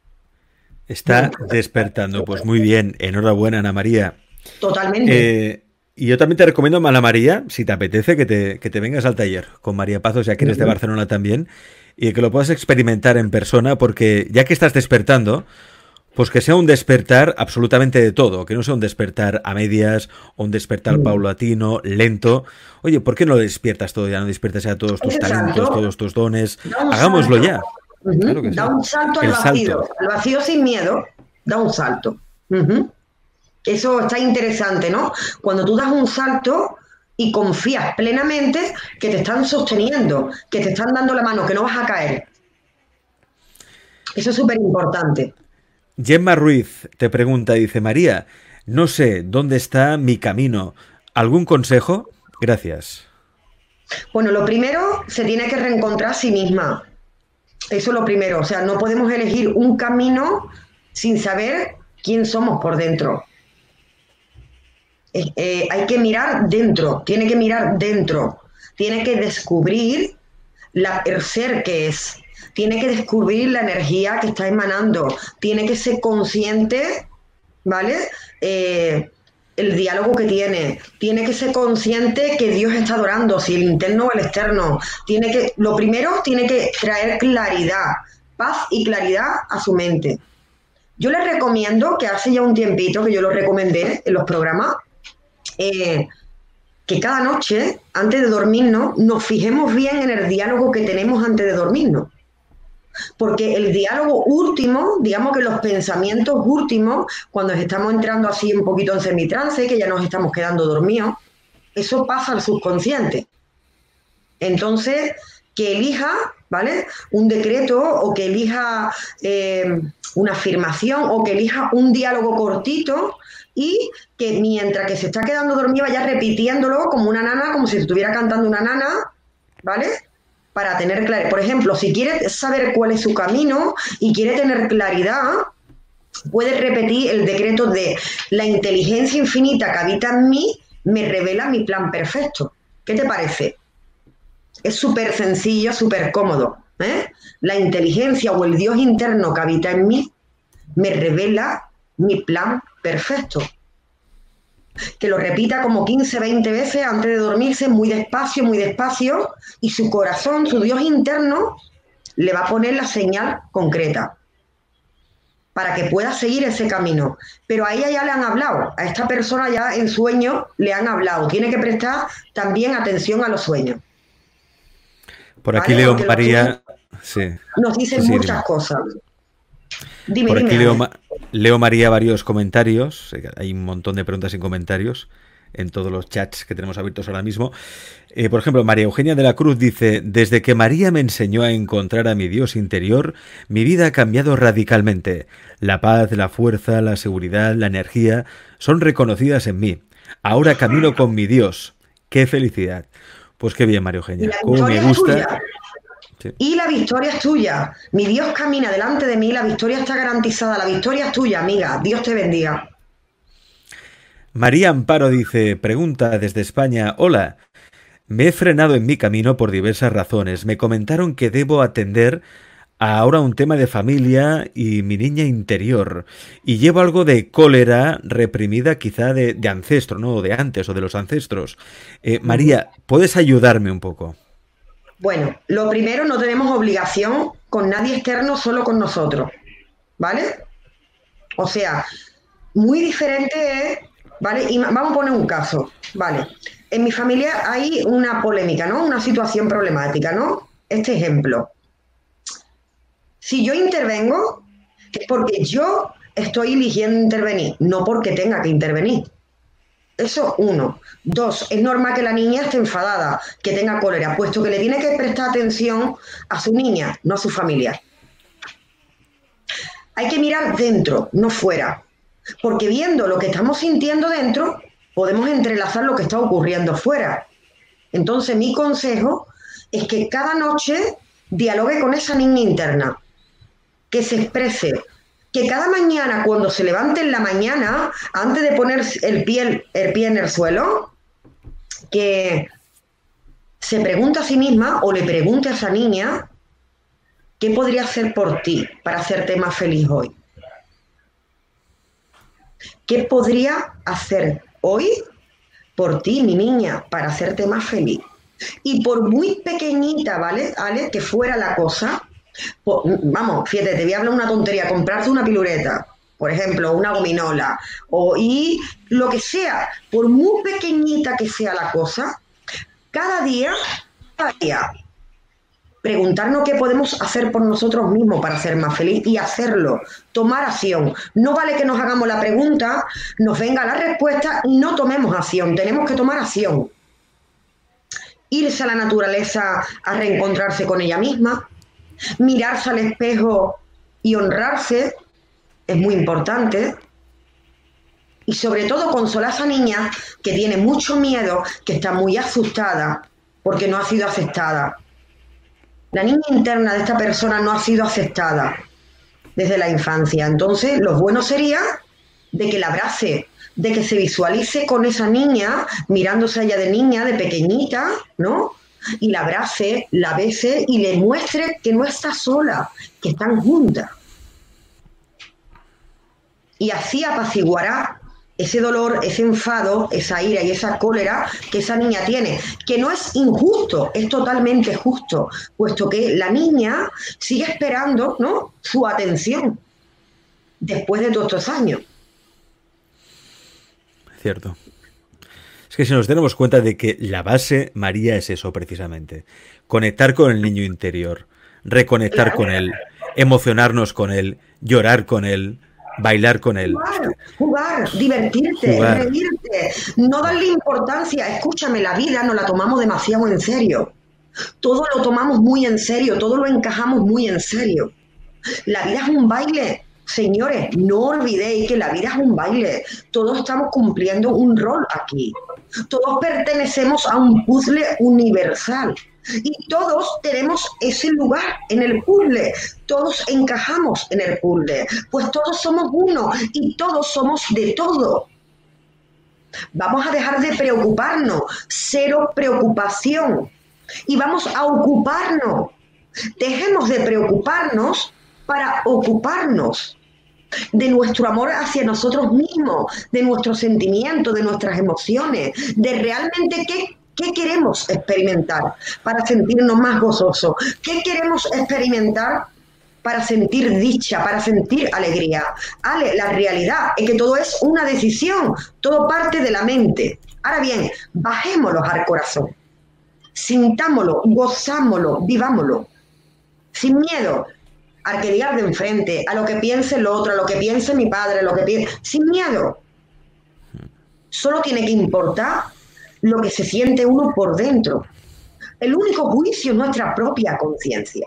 Está despertando. Pues muy bien. Enhorabuena, Ana María. Totalmente. Eh... Y yo también te recomiendo, Ana María, si te apetece, que te, que te vengas al taller con María Pazos, ya que eres de Barcelona también, y que lo puedas experimentar en persona, porque ya que estás despertando, pues que sea un despertar absolutamente de todo, que no sea un despertar a medias o un despertar paulatino, lento. Oye, ¿por qué no lo despiertas todo ya? No despiertas ya todos tus talentos, todos tus dones. Hagámoslo ya. Uh-huh. Claro que da sí. un salto al vacío, al vacío sin miedo, da un salto. Uh-huh. Eso está interesante, ¿no? Cuando tú das un salto y confías plenamente que te están sosteniendo, que te están dando la mano, que no vas a caer. Eso es súper importante. Gemma Ruiz te pregunta, dice, María, no sé dónde está mi camino. ¿Algún consejo? Gracias. Bueno, lo primero, se tiene que reencontrar a sí misma. Eso es lo primero. O sea, no podemos elegir un camino sin saber quién somos por dentro. Eh, hay que mirar dentro, tiene que mirar dentro, tiene que descubrir la, el ser que es, tiene que descubrir la energía que está emanando, tiene que ser consciente, ¿vale? Eh, el diálogo que tiene, tiene que ser consciente que Dios está adorando, si el interno o el externo, tiene que, lo primero, tiene que traer claridad, paz y claridad a su mente. Yo les recomiendo, que hace ya un tiempito que yo lo recomendé en los programas, Eh, que cada noche, antes de dormirnos, nos fijemos bien en el diálogo que tenemos antes de dormirnos. Porque el diálogo último, digamos que los pensamientos últimos, cuando estamos entrando así un poquito en semitrance, que ya nos estamos quedando dormidos, eso pasa al subconsciente. Entonces, que elija, ¿vale?, un decreto o que elija eh, una afirmación o que elija un diálogo cortito y que mientras que se está quedando dormido vaya repitiéndolo como una nana, como si estuviera cantando una nana, ¿vale? Para tener claridad. Por ejemplo, si quiere saber cuál es su camino y quiere tener claridad, puede repetir el decreto de la inteligencia infinita que habita en mí me revela mi plan perfecto. ¿Qué te parece? Es súper sencillo, súper cómodo, ¿eh? La inteligencia o el Dios interno que habita en mí me revela mi plan perfecto. Que lo repita como quince, veinte veces antes de dormirse, muy despacio, muy despacio, y su corazón, su Dios interno, le va a poner la señal concreta para que pueda seguir ese camino. Pero a ella ya le han hablado, a esta persona ya en sueño le han hablado. Tiene que prestar también atención a los sueños. Por aquí, ¿vale? Leo María... Sí. Nos dicen sí, muchas dime. cosas. Dime, Por aquí dime, leo, Ma leo María varios comentarios. Hay un montón de preguntas y comentarios en todos los chats que tenemos abiertos ahora mismo. Eh, por ejemplo, María Eugenia de la Cruz dice: desde que María me enseñó a encontrar a mi Dios interior, mi vida ha cambiado radicalmente. La paz, la fuerza, la seguridad, la energía son reconocidas en mí. Ahora camino con mi Dios. ¡Qué felicidad! Pues qué bien, María Eugenia. Cómo me gusta. Sí. Y la victoria es tuya. Mi Dios camina delante de mí, la victoria está garantizada, la victoria es tuya, amiga. Dios te bendiga. María Amparo dice, pregunta desde España, hola, me he frenado en mi camino por diversas razones. Me comentaron que debo atender a ahora un tema de familia y mi niña interior. Y llevo algo de cólera reprimida quizá de, de ancestro, ¿no? O de antes o de los ancestros. Eh, María, ¿puedes ayudarme un poco? Bueno, lo primero, no tenemos obligación con nadie externo, solo con nosotros, ¿vale? O sea, muy diferente es, ¿vale? Y vamos a poner un caso, ¿vale? En mi familia hay una polémica, ¿no? Una situación problemática, ¿no? Este ejemplo. Si yo intervengo, es porque yo estoy eligiendo intervenir, no porque tenga que intervenir. Eso, uno. Dos, es normal que la niña esté enfadada, que tenga cólera, puesto que le tiene que prestar atención a su niña, no a su familia. Hay que mirar dentro, no fuera. Porque viendo lo que estamos sintiendo dentro, podemos entrelazar lo que está ocurriendo fuera. Entonces, mi consejo es que cada noche dialogue con esa niña interna, que se exprese, que cada mañana cuando se levante en la mañana, antes de poner el pie, el pie en el suelo, que se pregunte a sí misma o le pregunte a esa niña qué podría hacer por ti para hacerte más feliz hoy. ¿Qué podría hacer hoy por ti, mi niña, para hacerte más feliz? Y por muy pequeñita, ¿vale, Ale, que fuera la cosa, pues, vamos, fíjate, te voy a hablar una tontería, comprarte una pilureta, por ejemplo, una gominola, o, y lo que sea, por muy pequeñita que sea la cosa, cada día, cada día, preguntarnos qué podemos hacer por nosotros mismos para ser más feliz y hacerlo, tomar acción. No vale que nos hagamos la pregunta, nos venga la respuesta y no tomemos acción, tenemos que tomar acción. Irse a la naturaleza a reencontrarse con ella misma, mirarse al espejo y honrarse, es muy importante. Y sobre todo consolar a esa niña que tiene mucho miedo, que está muy asustada porque no ha sido aceptada. La niña interna de esta persona no ha sido aceptada desde la infancia. Entonces, lo bueno sería de que la abrace, de que se visualice con esa niña, mirándose a ella de niña, de pequeñita, ¿no? Y la abrace, la bese y le muestre que no está sola, que están juntas. Y así apaciguará ese dolor, ese enfado, esa ira y esa cólera que esa niña tiene, que no es injusto, es totalmente justo, puesto que la niña sigue esperando, ¿no?, su atención después de todos estos años. Cierto. Es que si nos tenemos cuenta de que la base, María, es eso precisamente, conectar con el niño interior, reconectar Claro. con él, emocionarnos con él, llorar con él, bailar con él. Jugar, jugar, divertirte, Jugar. reírte, no darle importancia. Escúchame, la vida nos la tomamos demasiado en serio. Todo lo tomamos muy en serio, todo lo encajamos muy en serio. La vida es un baile. Señores, no olvidéis que la vida es un baile. Todos estamos cumpliendo un rol aquí. Todos pertenecemos a un puzzle universal. Y todos tenemos ese lugar en el puzzle. Todos encajamos en el puzzle. Pues todos somos uno y todos somos de todo. Vamos a dejar de preocuparnos. Cero preocupación. Y vamos a ocuparnos. Dejemos de preocuparnos para ocuparnos de nuestro amor hacia nosotros mismos, de nuestros sentimientos, de nuestras emociones, de realmente qué, qué queremos experimentar para sentirnos más gozosos, qué queremos experimentar para sentir dicha, para sentir alegría. Ale, la realidad es que todo es una decisión, todo parte de la mente. Ahora bien, bajémoslo al corazón, sintámoslo, gozámoslo, vivámoslo, sin miedo al que diga de enfrente, a lo que piense el otro, a lo que piense mi padre, a lo que piense, sin miedo. Solo tiene que importar lo que se siente uno por dentro. El único juicio es nuestra propia conciencia.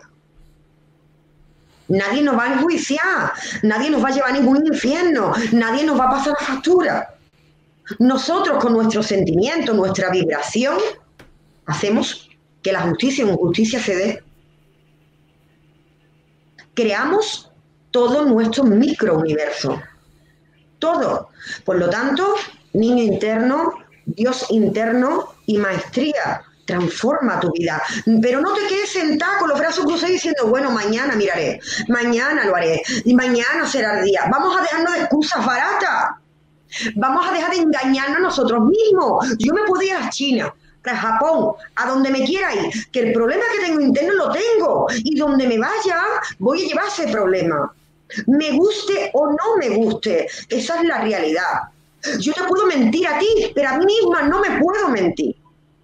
Nadie nos va a enjuiciar, nadie nos va a llevar a ningún infierno, nadie nos va a pasar la factura. Nosotros con nuestro sentimiento, nuestra vibración, hacemos que la justicia o injusticia se dé. creamos todo nuestro microuniverso. Todo. Por lo tanto, niño interno, Dios interno y maestría. Transforma tu vida. Pero no te quedes sentada con los brazos cruzados diciendo, bueno, mañana miraré, mañana lo haré, y mañana será el día. Vamos a dejarnos de excusas baratas. Vamos a dejar de engañarnos a nosotros mismos. Yo me puedo ir a China, a Japón, a donde me quiera ir, que el problema que tengo interno lo tengo, y donde me vaya voy a llevar ese problema. Me guste o no me guste, esa es la realidad. Yo te puedo mentir a ti, pero a mí misma no me puedo mentir.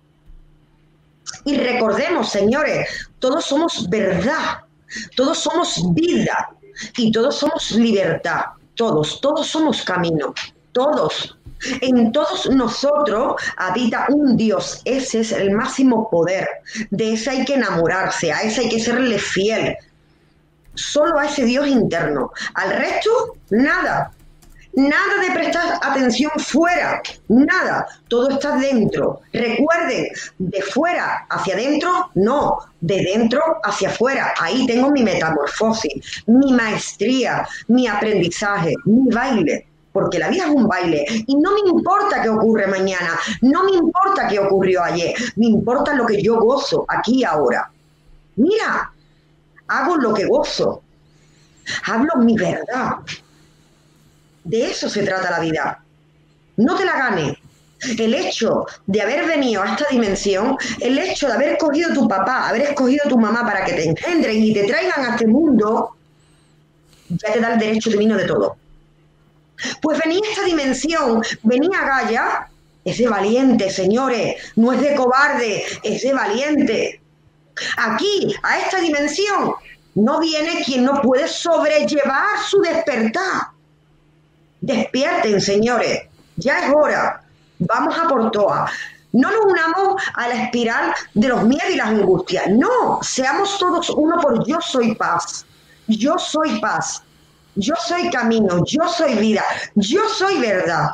Y recordemos, señores, todos somos verdad, todos somos vida y todos somos libertad, todos, todos somos camino, todos. En todos nosotros habita un Dios, ese es el máximo poder, de ese hay que enamorarse, a ese hay que serle fiel, solo a ese Dios interno, al resto, nada. Nada de prestar atención fuera, nada, todo está dentro. Recuerden, de fuera hacia adentro, no, de dentro hacia afuera. Ahí tengo mi metamorfosis, mi maestría, mi aprendizaje, mi baile, porque la vida es un baile y no me importa qué ocurre mañana, no me importa qué ocurrió ayer, me importa lo que yo gozo aquí y ahora. Mira, hago lo que gozo, hablo mi verdad. De eso se trata la vida. No te la ganes. El hecho de haber venido a esta dimensión, el hecho de haber escogido a tu papá, haber escogido a tu mamá para que te engendren y te traigan a este mundo, ya te da el derecho divino de todo. Pues venía a esta dimensión, venía Gaia, es de valiente, señores, no es de cobarde, es de valiente. Aquí, a esta dimensión, no viene quien no puede sobrellevar su despertar. Despierten, señores, ya es hora, vamos a por todas. No nos unamos a la espiral de los miedos y las angustias, no, seamos todos uno por yo soy paz, yo soy paz, yo soy camino, yo soy vida, yo soy verdad.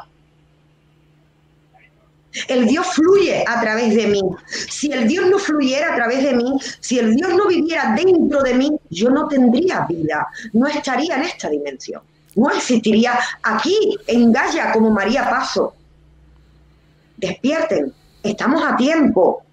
El Dios fluye a través de mí. Si el Dios no fluyera a través de mí, si el Dios no viviera dentro de mí, yo no tendría vida, no estaría en esta dimensión. No existiría aquí, en Gaia, como María Paso. Despierten, estamos a tiempo.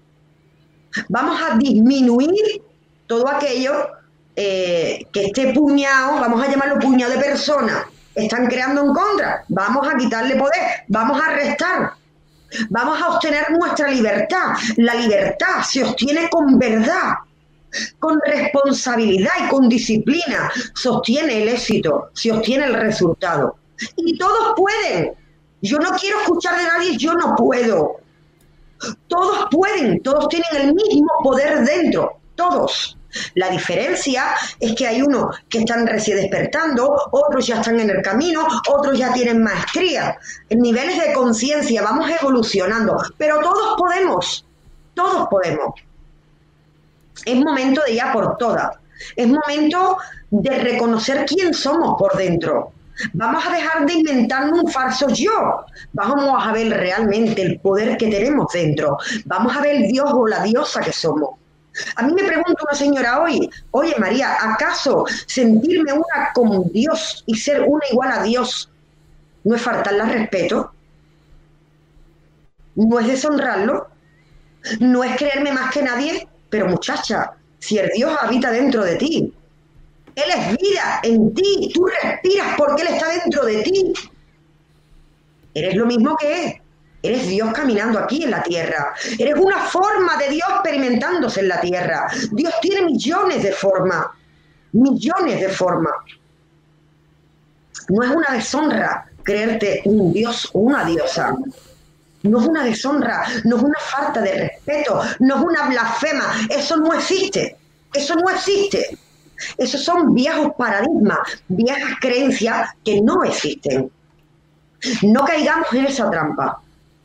Vamos a disminuir todo aquello eh, que este puñado, vamos a llamarlo puñado de personas, están creando en contra. Vamos a quitarle poder, vamos a restar. Vamos a obtener nuestra libertad. La libertad se obtiene con verdad, con responsabilidad y con disciplina. Sostiene el éxito, se obtiene el resultado. Y todos pueden. Yo no quiero escuchar de nadie, yo no puedo. Todos pueden, todos tienen el mismo poder dentro, todos. La diferencia es que hay unos que están recién despertando, otros ya están en el camino, otros ya tienen maestría. En niveles de conciencia vamos evolucionando, pero todos podemos, todos podemos. Es momento de ir a por todas. Es momento de reconocer quién somos por dentro. Vamos a dejar de inventarnos un falso yo. Vamos a ver realmente el poder que tenemos dentro. Vamos a ver el Dios o la diosa que somos. A mí me pregunta una señora hoy, oye María, ¿acaso sentirme una con Dios y ser una igual a Dios no es faltarle al respeto? ¿No es deshonrarlo? ¿No es creerme más que nadie? Pero muchacha, si el Dios habita dentro de ti, Él es vida en ti, tú respiras porque Él está dentro de ti. Eres lo mismo que Él. Eres Dios caminando aquí en la tierra. Eres una forma de Dios experimentándose en la tierra. Dios tiene millones de formas. Millones de formas. No es una deshonra creerte un Dios o una diosa. No es una deshonra, no es una falta de respeto, no es una blasfema. Eso no existe. Eso no existe. Esos son viejos paradigmas, viejas creencias que no existen. No caigamos en esa trampa.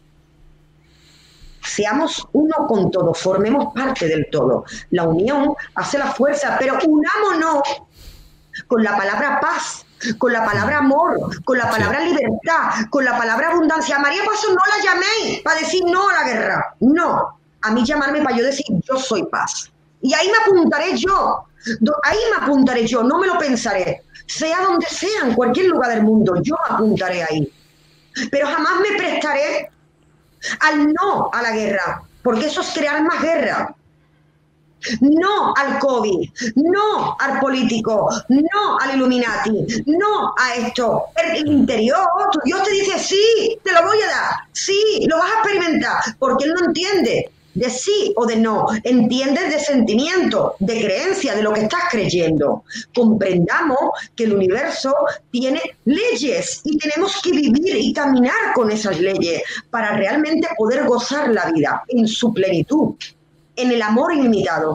Seamos uno con todo, formemos parte del todo. La unión hace la fuerza, pero unámonos con la palabra paz, con la palabra amor, con la palabra sí. libertad, con la palabra abundancia. A María Paso no la llaméis para decir no a la guerra. No, a mí llamarme para yo decir yo soy paz. Y ahí me apuntaré yo. Ahí me apuntaré yo, no me lo pensaré. Sea donde sea, en cualquier lugar del mundo, yo me apuntaré ahí. Pero jamás me prestaré al no a la guerra, porque eso es crear más guerra. No al COVID, no al político, no al Illuminati, no a esto. El interior, tu Dios te dice, sí, te lo voy a dar, sí, lo vas a experimentar, porque Él no entiende de sí o de no, entiende de sentimiento, de creencia, de lo que estás creyendo. Comprendamos que el universo tiene leyes y tenemos que vivir y caminar con esas leyes para realmente poder gozar la vida en su plenitud, en el amor ilimitado.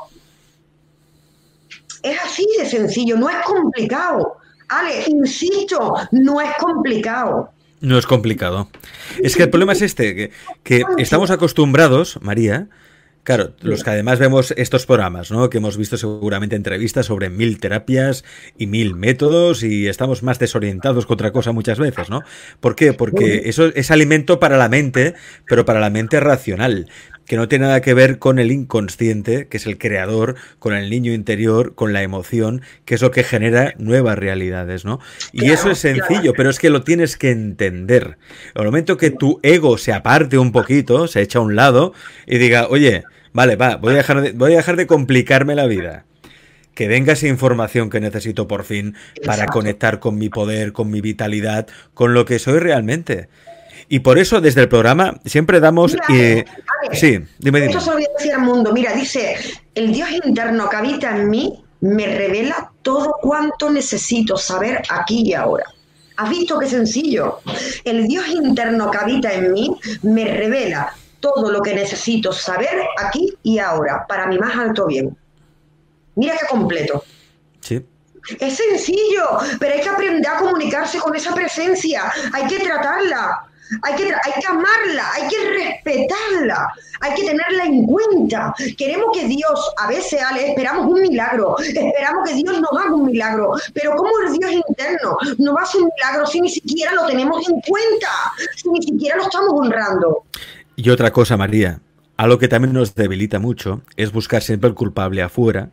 Es así de sencillo, no es complicado. Ale, insisto, no es complicado. No es complicado. Es que el problema es este, que, que estamos acostumbrados, María, claro, los que además vemos estos programas, ¿no? Que hemos visto seguramente entrevistas sobre mil terapias y mil métodos y estamos más desorientados que otra cosa muchas veces, ¿no? ¿Por qué? Porque eso es alimento para la mente, pero para la mente racional, que no tiene nada que ver con el inconsciente, que es el creador, con el niño interior, con la emoción, que es lo que genera nuevas realidades, ¿no? Y claro, eso es sencillo, claro. Pero es que lo tienes que entender. Al momento que tu ego se aparte un poquito, se echa a un lado y diga, oye, vale, va, voy a dejar de, voy a dejar de complicarme la vida. Que venga esa información que necesito por fin para Exacto. conectar con mi poder, con mi vitalidad, con lo que soy realmente. Y por eso desde el programa siempre damos... Mira, eh, ver, sí, dime, dime. Esto se lo voy a decir al mundo. Mira, dice, el Dios interno que habita en mí me revela todo cuanto necesito saber aquí y ahora. ¿Has visto qué sencillo? El Dios interno que habita en mí me revela todo lo que necesito saber aquí y ahora, para mi más alto bien. Mira qué completo. Sí. Es sencillo, pero hay que aprender a comunicarse con esa presencia. Hay que tratarla. Hay que, hay que amarla, hay que respetarla, hay que tenerla en cuenta. Queremos que Dios, a veces, Ale, esperamos un milagro, esperamos que Dios nos haga un milagro, pero ¿cómo el Dios interno no va a hacer un milagro si ni siquiera lo tenemos en cuenta, si ni siquiera lo estamos honrando? Y otra cosa, María, algo que también nos debilita mucho es buscar siempre el culpable afuera.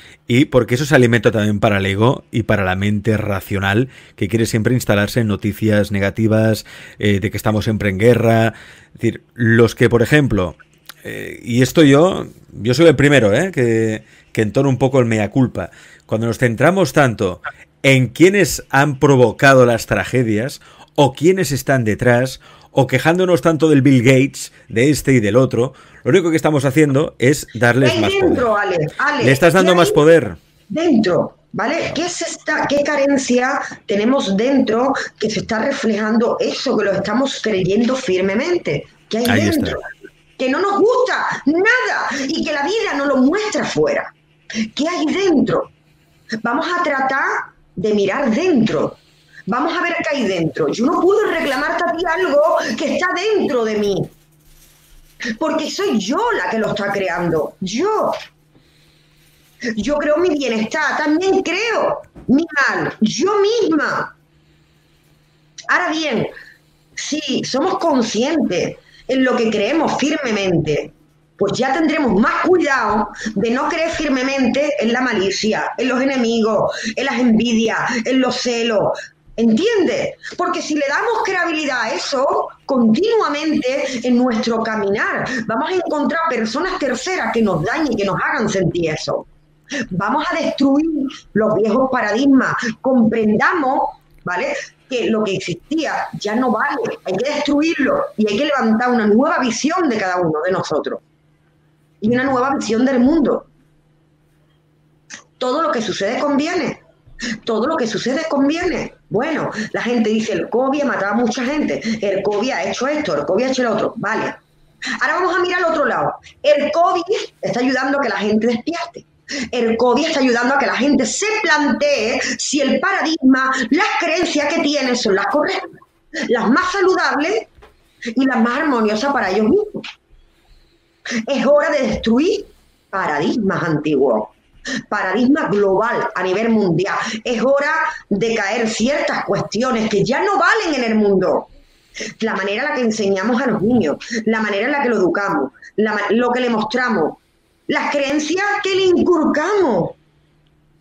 Y porque eso es alimento también para el ego y para la mente racional, que quiere siempre instalarse en noticias negativas, eh, de que estamos siempre en guerra. Es decir, los que, por ejemplo, eh, y esto yo, yo soy el primero, eh, que, que entono un poco el mea culpa. Cuando nos centramos tanto en quiénes han provocado las tragedias, o quiénes están detrás, o quejándonos tanto del Bill Gates, de este y del otro, lo único que estamos haciendo es darles más dentro, poder. Ale, Ale, le estás dando más poder. Dentro, ¿vale? ¿Qué, es esta, ¿Qué carencia tenemos dentro que se está reflejando eso, que lo estamos creyendo firmemente? ¿Qué hay Ahí dentro? Está. Que no nos gusta nada y que la vida no lo muestra afuera. ¿Qué hay dentro? Vamos a tratar de mirar dentro. Vamos a ver qué hay dentro. Yo no puedo reclamarte a ti algo que está dentro de mí. Porque soy yo la que lo está creando. Yo. Yo creo mi bienestar. También creo mi mal. Yo misma. Ahora bien, si somos conscientes en lo que creemos firmemente, pues ya tendremos más cuidado de no creer firmemente en la malicia, en los enemigos, en las envidias, en los celos. ¿Entiendes? Porque si le damos credibilidad a eso, continuamente en nuestro caminar vamos a encontrar personas terceras que nos dañen y que nos hagan sentir eso. Vamos a destruir los viejos paradigmas. Comprendamos, ¿vale?, que lo que existía ya no vale. Hay que destruirlo y hay que levantar una nueva visión de cada uno de nosotros. Y una nueva visión del mundo. Todo lo que sucede conviene. Todo lo que sucede conviene. Bueno, la gente dice, el COVID ha matado a mucha gente, el COVID ha hecho esto, el COVID ha hecho lo otro. Vale. Ahora vamos a mirar al otro lado. El COVID está ayudando a que la gente despierte. El COVID está ayudando a que la gente se plantee si el paradigma, las creencias que tienen son las correctas, las más saludables y las más armoniosas para ellos mismos. Es hora de destruir paradigmas antiguos. Paradigma global a nivel mundial. Es hora de caer ciertas cuestiones que ya no valen en el mundo. La manera en la que enseñamos a los niños, la manera en la que lo educamos, la, lo que le mostramos, las creencias que le inculcamos.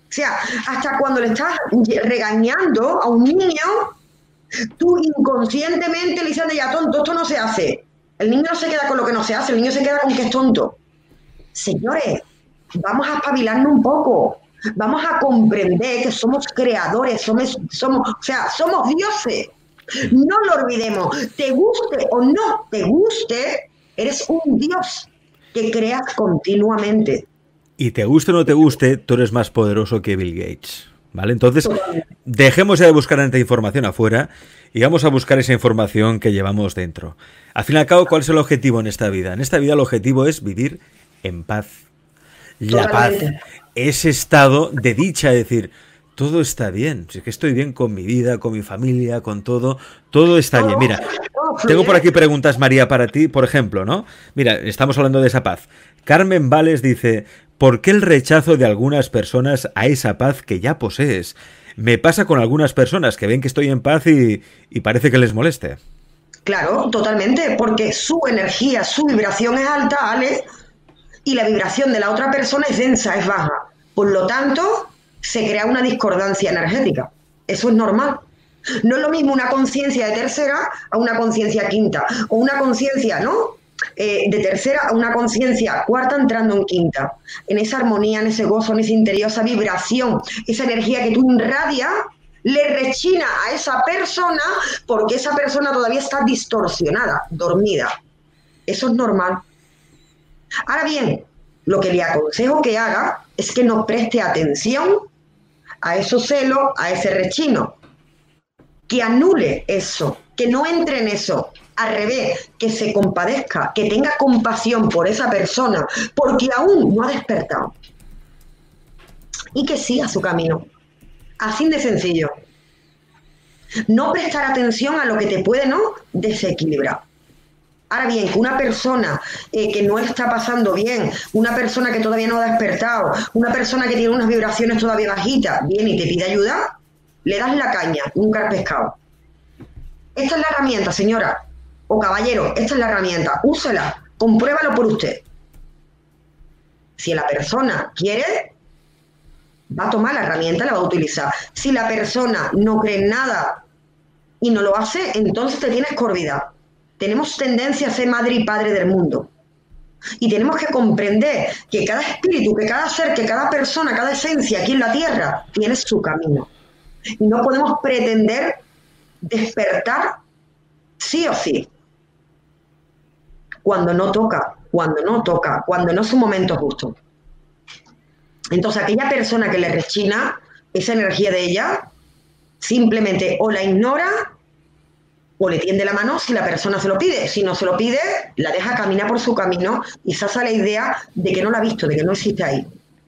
sea, hasta cuando le estás regañando a un niño, tú inconscientemente le dices, ya tonto, esto no se hace. El niño no se queda con lo que no se hace, el niño se queda con que es tonto. Señores, vamos a espabilarnos un poco, vamos a comprender que somos creadores, somos, somos, o sea, somos dioses. No lo olvidemos, te guste o no te guste, eres un dios que creas continuamente. Y te guste o no te guste, tú eres más poderoso que Bill Gates, ¿vale? Entonces, dejemos ya de buscar tanta información afuera y vamos a buscar esa información que llevamos dentro. Al fin y al cabo, ¿cuál es el objetivo en esta vida? En esta vida el objetivo es vivir en paz. La Totalmente. Paz, ese estado de dicha, es decir, todo está bien, si es que estoy bien con mi vida, con mi familia, con todo, todo está bien. Mira, tengo por aquí preguntas, María, para ti, por ejemplo, ¿no? Mira, estamos hablando de esa paz. Carmen Vales dice, ¿por qué el rechazo de algunas personas a esa paz que ya posees? Me pasa con algunas personas que ven que estoy en paz y, y parece que les moleste. Claro, totalmente, porque su energía, su vibración es alta, Ale, y la vibración de la otra persona es densa, es baja. Por lo tanto, se crea una discordancia energética. Eso es normal. No es lo mismo una conciencia de tercera a una conciencia quinta, o una conciencia, ¿no? Eh, de tercera a una conciencia cuarta entrando en quinta. En esa armonía, en ese gozo, en ese interior, esa vibración, esa energía que tú irradias, le rechina a esa persona porque esa persona todavía está distorsionada, dormida. Eso es normal. Ahora bien, lo que le aconsejo que haga es que no preste atención a esos celos, a ese rechino. Que anule eso, que no entre en eso. Al revés, que se compadezca, que tenga compasión por esa persona, porque aún no ha despertado. Y que siga su camino. Así de sencillo. No prestar atención a lo que te puede, ¿no?, desequilibrar. Ahora bien, que una persona eh, que no está pasando bien, una persona que todavía no ha despertado, una persona que tiene unas vibraciones todavía bajitas, viene y te pide ayuda, le das la caña, nunca has pescado. Esta es la herramienta, señora o caballero, esta es la herramienta, úsela, compruébalo por usted. Si la persona quiere, va a tomar la herramienta, la va a utilizar. Si la persona no cree en nada y no lo hace, entonces te tienes que olvidar. Tenemos tendencia a ser madre y padre del mundo. Y tenemos que comprender que cada espíritu, que cada ser, que cada persona, cada esencia aquí en la Tierra tiene su camino. Y no podemos pretender despertar sí o sí. Cuando no toca, cuando no toca, cuando no es un momento justo. Entonces, aquella persona que le rechina esa energía de ella, simplemente o la ignora o le tiende la mano si la persona se lo pide. Si no se lo pide, la deja caminar por su camino y se hace la idea de que no la ha visto, de que no existe ahí.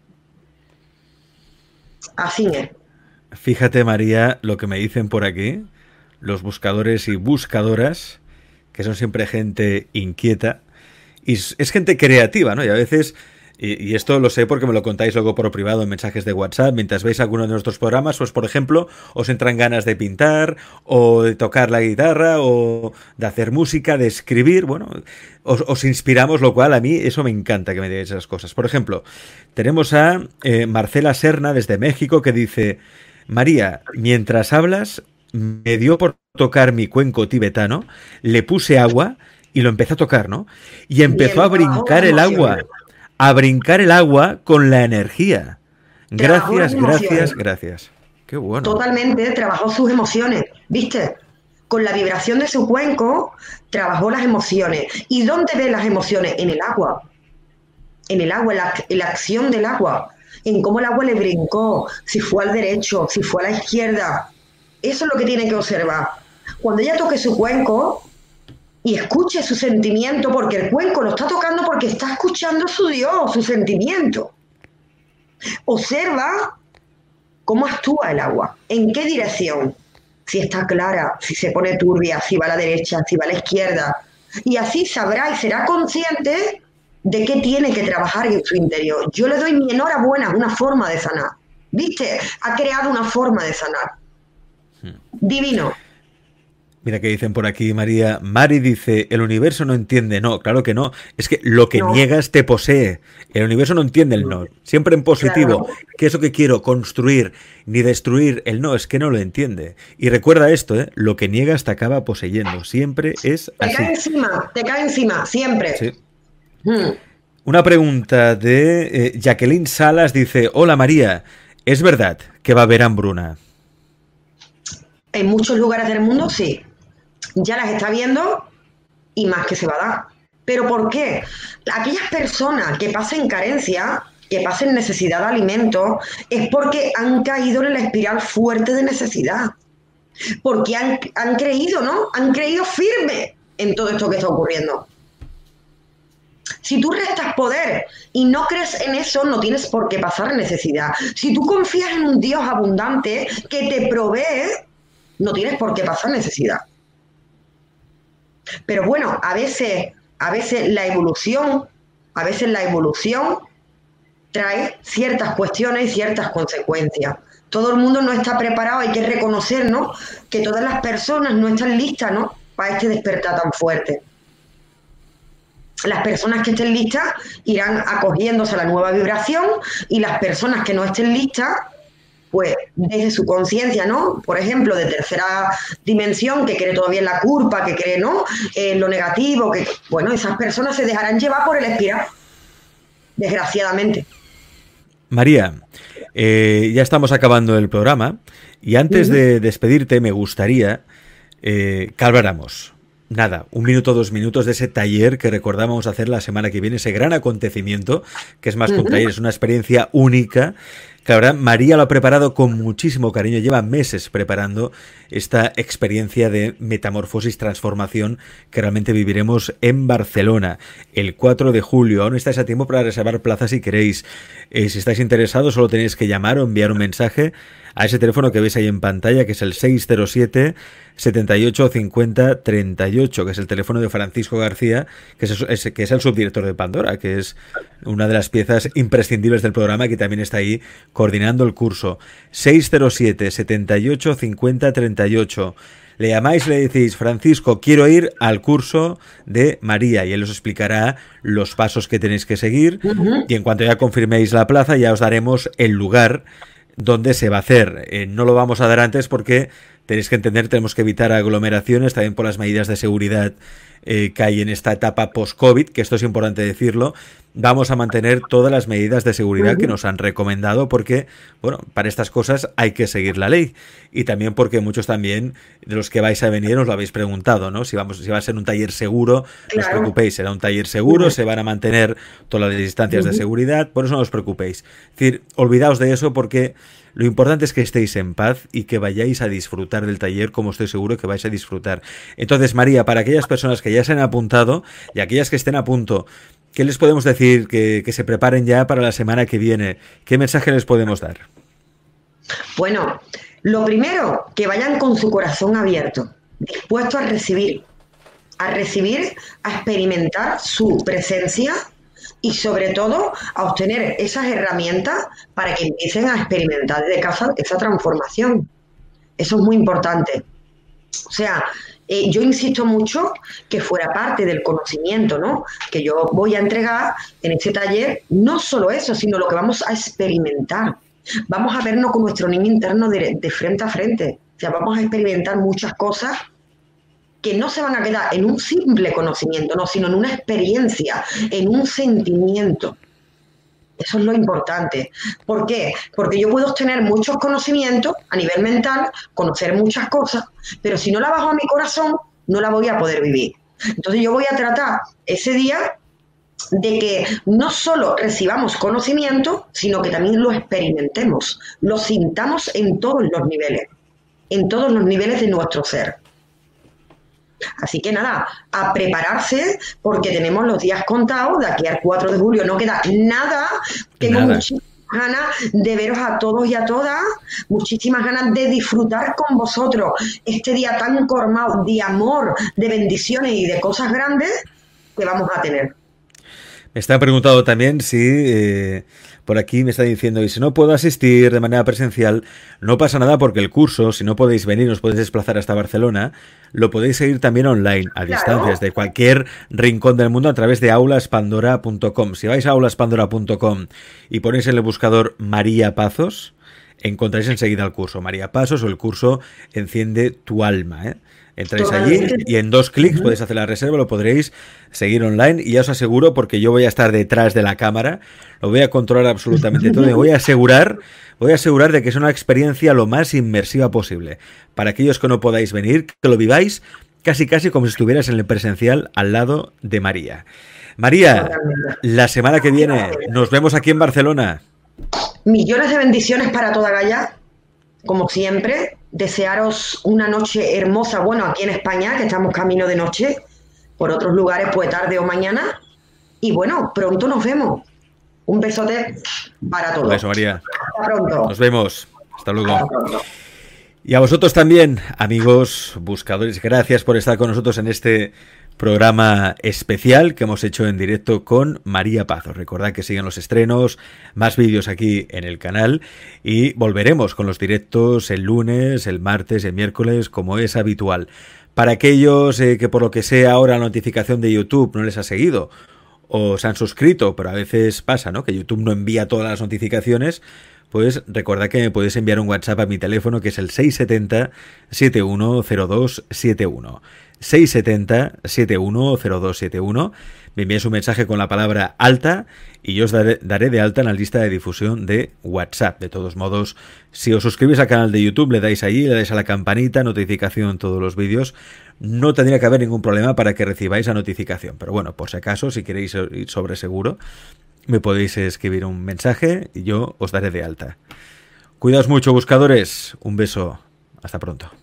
Así es. Fíjate, María, lo que me dicen por aquí, los buscadores y buscadoras, que son siempre gente inquieta, y es gente creativa, ¿no? Y a veces... Y esto lo sé porque me lo contáis luego por privado en mensajes de WhatsApp. Mientras veis alguno de nuestros programas, pues por ejemplo, os entran ganas de pintar o de tocar la guitarra o de hacer música, de escribir. Bueno, os, os inspiramos, lo cual a mí eso me encanta que me digáis esas cosas. Por ejemplo, tenemos a eh, Marcela Serna desde México que dice: María, mientras hablas me dio por tocar mi cuenco tibetano, le puse agua y lo empecé a tocar, ¿no? Y empezó a brincar el agua. A brincar el agua con la energía. Gracias, gracias, gracias. Qué bueno. Totalmente, trabajó sus emociones, ¿viste? Con la vibración de su cuenco, trabajó las emociones. ¿Y dónde ve las emociones? En el agua. En el agua, en la, en la acción del agua. En cómo el agua le brincó, si fue al derecho, si fue a la izquierda. Eso es lo que tiene que observar. Cuando ella toque su cuenco... y escuche su sentimiento, porque el cuenco lo está tocando porque está escuchando su Dios, su sentimiento. Observa cómo actúa el agua, en qué dirección, si está clara, si se pone turbia, si va a la derecha, si va a la izquierda. Y así sabrá y será consciente de qué tiene que trabajar en su interior. Yo le doy mi enhorabuena, una forma de sanar. ¿Viste? Ha creado una forma de sanar. Divino. Mira que dicen por aquí, María. Mari dice, el universo no entiende. No, claro que no. Es que lo que no. niegas te posee. El universo no entiende el no. Siempre en positivo. Claro. ¿Qué es lo que quiero? Construir, ni destruir. El no, es que no lo entiende. Y recuerda esto, ¿eh? Lo que niegas te acaba poseyendo. Siempre es te así. Te cae encima, te cae encima, siempre. Sí. Hmm. Una pregunta de eh, Jacqueline Salas dice, hola María, ¿es verdad que va a haber hambruna? En muchos lugares del mundo, sí. Ya las está viendo y más que se va a dar. ¿Pero por qué? Aquellas personas que pasen carencia, que pasen necesidad de alimentos, es porque han caído en la espiral fuerte de necesidad. Porque han, han creído, ¿no? Han creído firme en todo esto que está ocurriendo. Si tú restas poder y no crees en eso, no tienes por qué pasar necesidad. Si tú confías en un Dios abundante que te provee, no tienes por qué pasar necesidad. Pero bueno, a veces, a veces la evolución, a veces la evolución trae ciertas cuestiones y ciertas consecuencias. Todo el mundo no está preparado, hay que reconocer, ¿no?, que todas las personas no están listas, ¿no?, para este despertar tan fuerte. Las personas que estén listas irán acogiéndose a la nueva vibración y las personas que no estén listas, pues desde su conciencia, ¿no?, por ejemplo, de tercera dimensión, que cree todavía en la culpa, que cree, ¿no?, en lo negativo, que, bueno, esas personas se dejarán llevar por el espiral, desgraciadamente. María, eh, ya estamos acabando el programa y antes uh-huh. de despedirte me gustaría eh, que habláramos, nada, un minuto, dos minutos de ese taller que recordamos hacer la semana que viene, ese gran acontecimiento, que es más uh-huh. que un taller, es una experiencia única, que ahora María lo ha preparado con muchísimo cariño, lleva meses preparando esta experiencia de metamorfosis, transformación que realmente viviremos en Barcelona el cuatro de julio. Aún estáis a tiempo para reservar plazas si queréis. Eh, si estáis interesados, solo tenéis que llamar o enviar un mensaje a ese teléfono que veis ahí en pantalla, que es el seis cero siete, setenta y ocho, cincuenta, treinta y ocho, que es el teléfono de Francisco García, que es, es, que es el subdirector de Pandora, que es una de las piezas imprescindibles del programa, que también está ahí coordinando el curso. seis cero siete, setenta y ocho, cincuenta, treinta y ocho. Le llamáis y le decís, Francisco, quiero ir al curso de María, y él os explicará los pasos que tenéis que seguir, uh-huh. y en cuanto ya confirméis la plaza, ya os daremos el lugar donde se va a hacer. Eh, no lo vamos a dar antes porque tenéis que entender, tenemos que evitar aglomeraciones, también por las medidas de seguridad eh, que hay en esta etapa post-COVID, que esto es importante decirlo. Vamos a mantener todas las medidas de seguridad que nos han recomendado porque, bueno, para estas cosas hay que seguir la ley. Y también porque muchos también de los que vais a venir os lo habéis preguntado, ¿no? Si vamos, si va a ser un taller seguro, claro. No os preocupéis, será un taller seguro, uh-huh. se van a mantener todas las distancias uh-huh. de seguridad, por eso no os preocupéis. Es decir, olvidaos de eso porque lo importante es que estéis en paz y que vayáis a disfrutar del taller como estoy seguro que vais a disfrutar. Entonces, María, para aquellas personas que ya se han apuntado y aquellas que estén a punto, ¿qué les podemos decir? Que, que se preparen ya para la semana que viene. ¿Qué mensaje les podemos dar? Bueno, lo primero, que vayan con su corazón abierto, dispuesto a recibir, a recibir, a experimentar su presencia y sobre todo a obtener esas herramientas para que empiecen a experimentar desde casa esa transformación. Eso es muy importante. O sea, eh, yo insisto mucho que fuera parte del conocimiento, ¿no?, que yo voy a entregar en este taller, no solo eso, sino lo que vamos a experimentar. Vamos a vernos con nuestro niño interno de, de frente a frente. O sea, vamos a experimentar muchas cosas que no se van a quedar en un simple conocimiento, no, sino en una experiencia, en un sentimiento. Eso es lo importante. ¿Por qué? Porque yo puedo obtener muchos conocimientos a nivel mental, conocer muchas cosas, pero si no la bajo a mi corazón, no la voy a poder vivir. Entonces yo voy a tratar ese día de que no solo recibamos conocimiento, sino que también lo experimentemos, lo sintamos en todos los niveles, en todos los niveles de nuestro ser. Así que nada, a prepararse porque tenemos los días contados, de aquí al cuatro de julio no queda nada, tengo nada. Muchísimas ganas de veros a todos y a todas, muchísimas ganas de disfrutar con vosotros este día tan colmado de amor, de bendiciones y de cosas grandes que vamos a tener. Está preguntado también si, eh, por aquí me está diciendo, y si no puedo asistir de manera presencial, no pasa nada porque el curso, si no podéis venir, os podéis desplazar hasta Barcelona, lo podéis seguir también online, a Claro. distancia, desde cualquier rincón del mundo a través de aulas pandora punto com. Si vais a aulas pandora punto com y ponéis en el buscador María Pazos, encontráis enseguida el curso María Pazos o el curso Enciende tu alma, ¿eh? Entráis allí Totalmente. y en dos clics Ujú. podéis hacer la reserva, lo podréis seguir online y ya os aseguro, porque yo voy a estar detrás de la cámara, lo voy a controlar absolutamente todo y voy a asegurar, voy a asegurar de que es una experiencia lo más inmersiva posible. Para aquellos que no podáis venir, que lo viváis casi casi como si estuvieras en el presencial al lado de María. María, Totalmente. la semana que viene nos vemos aquí en Barcelona. Millones de bendiciones para toda Gaia, como siempre. Desearos una noche hermosa, bueno, aquí en España, que estamos camino de noche, por otros lugares, pues tarde o mañana. Y bueno, pronto nos vemos. Un besote para todos. Un beso, María. Hasta pronto. Nos vemos. Hasta luego. Hasta pronto. Y a vosotros también, amigos buscadores, gracias por estar con nosotros en este programa especial que hemos hecho en directo con María Pazos. Recordad que siguen los estrenos, más vídeos aquí en el canal y volveremos con los directos el lunes, el martes, el miércoles, como es habitual. Para aquellos eh, que por lo que sea ahora la notificación de YouTube no les ha seguido o se han suscrito, pero a veces pasa, ¿no?, que YouTube no envía todas las notificaciones, pues recordad que me podéis enviar un WhatsApp a mi teléfono, que es el seis siete cero, siete uno cero dos siete uno. seis siete cero, siete uno cero dos siete uno. Me enviáis un mensaje con la palabra alta y yo os daré, daré de alta en la lista de difusión de WhatsApp. De todos modos, si os suscribís al canal de YouTube, le dais allí, le dais a la campanita, notificación en todos los vídeos. No tendría que haber ningún problema para que recibáis la notificación. Pero bueno, por si acaso, si queréis ir sobre seguro, me podéis escribir un mensaje y yo os daré de alta. Cuidaos mucho, buscadores. Un beso. Hasta pronto.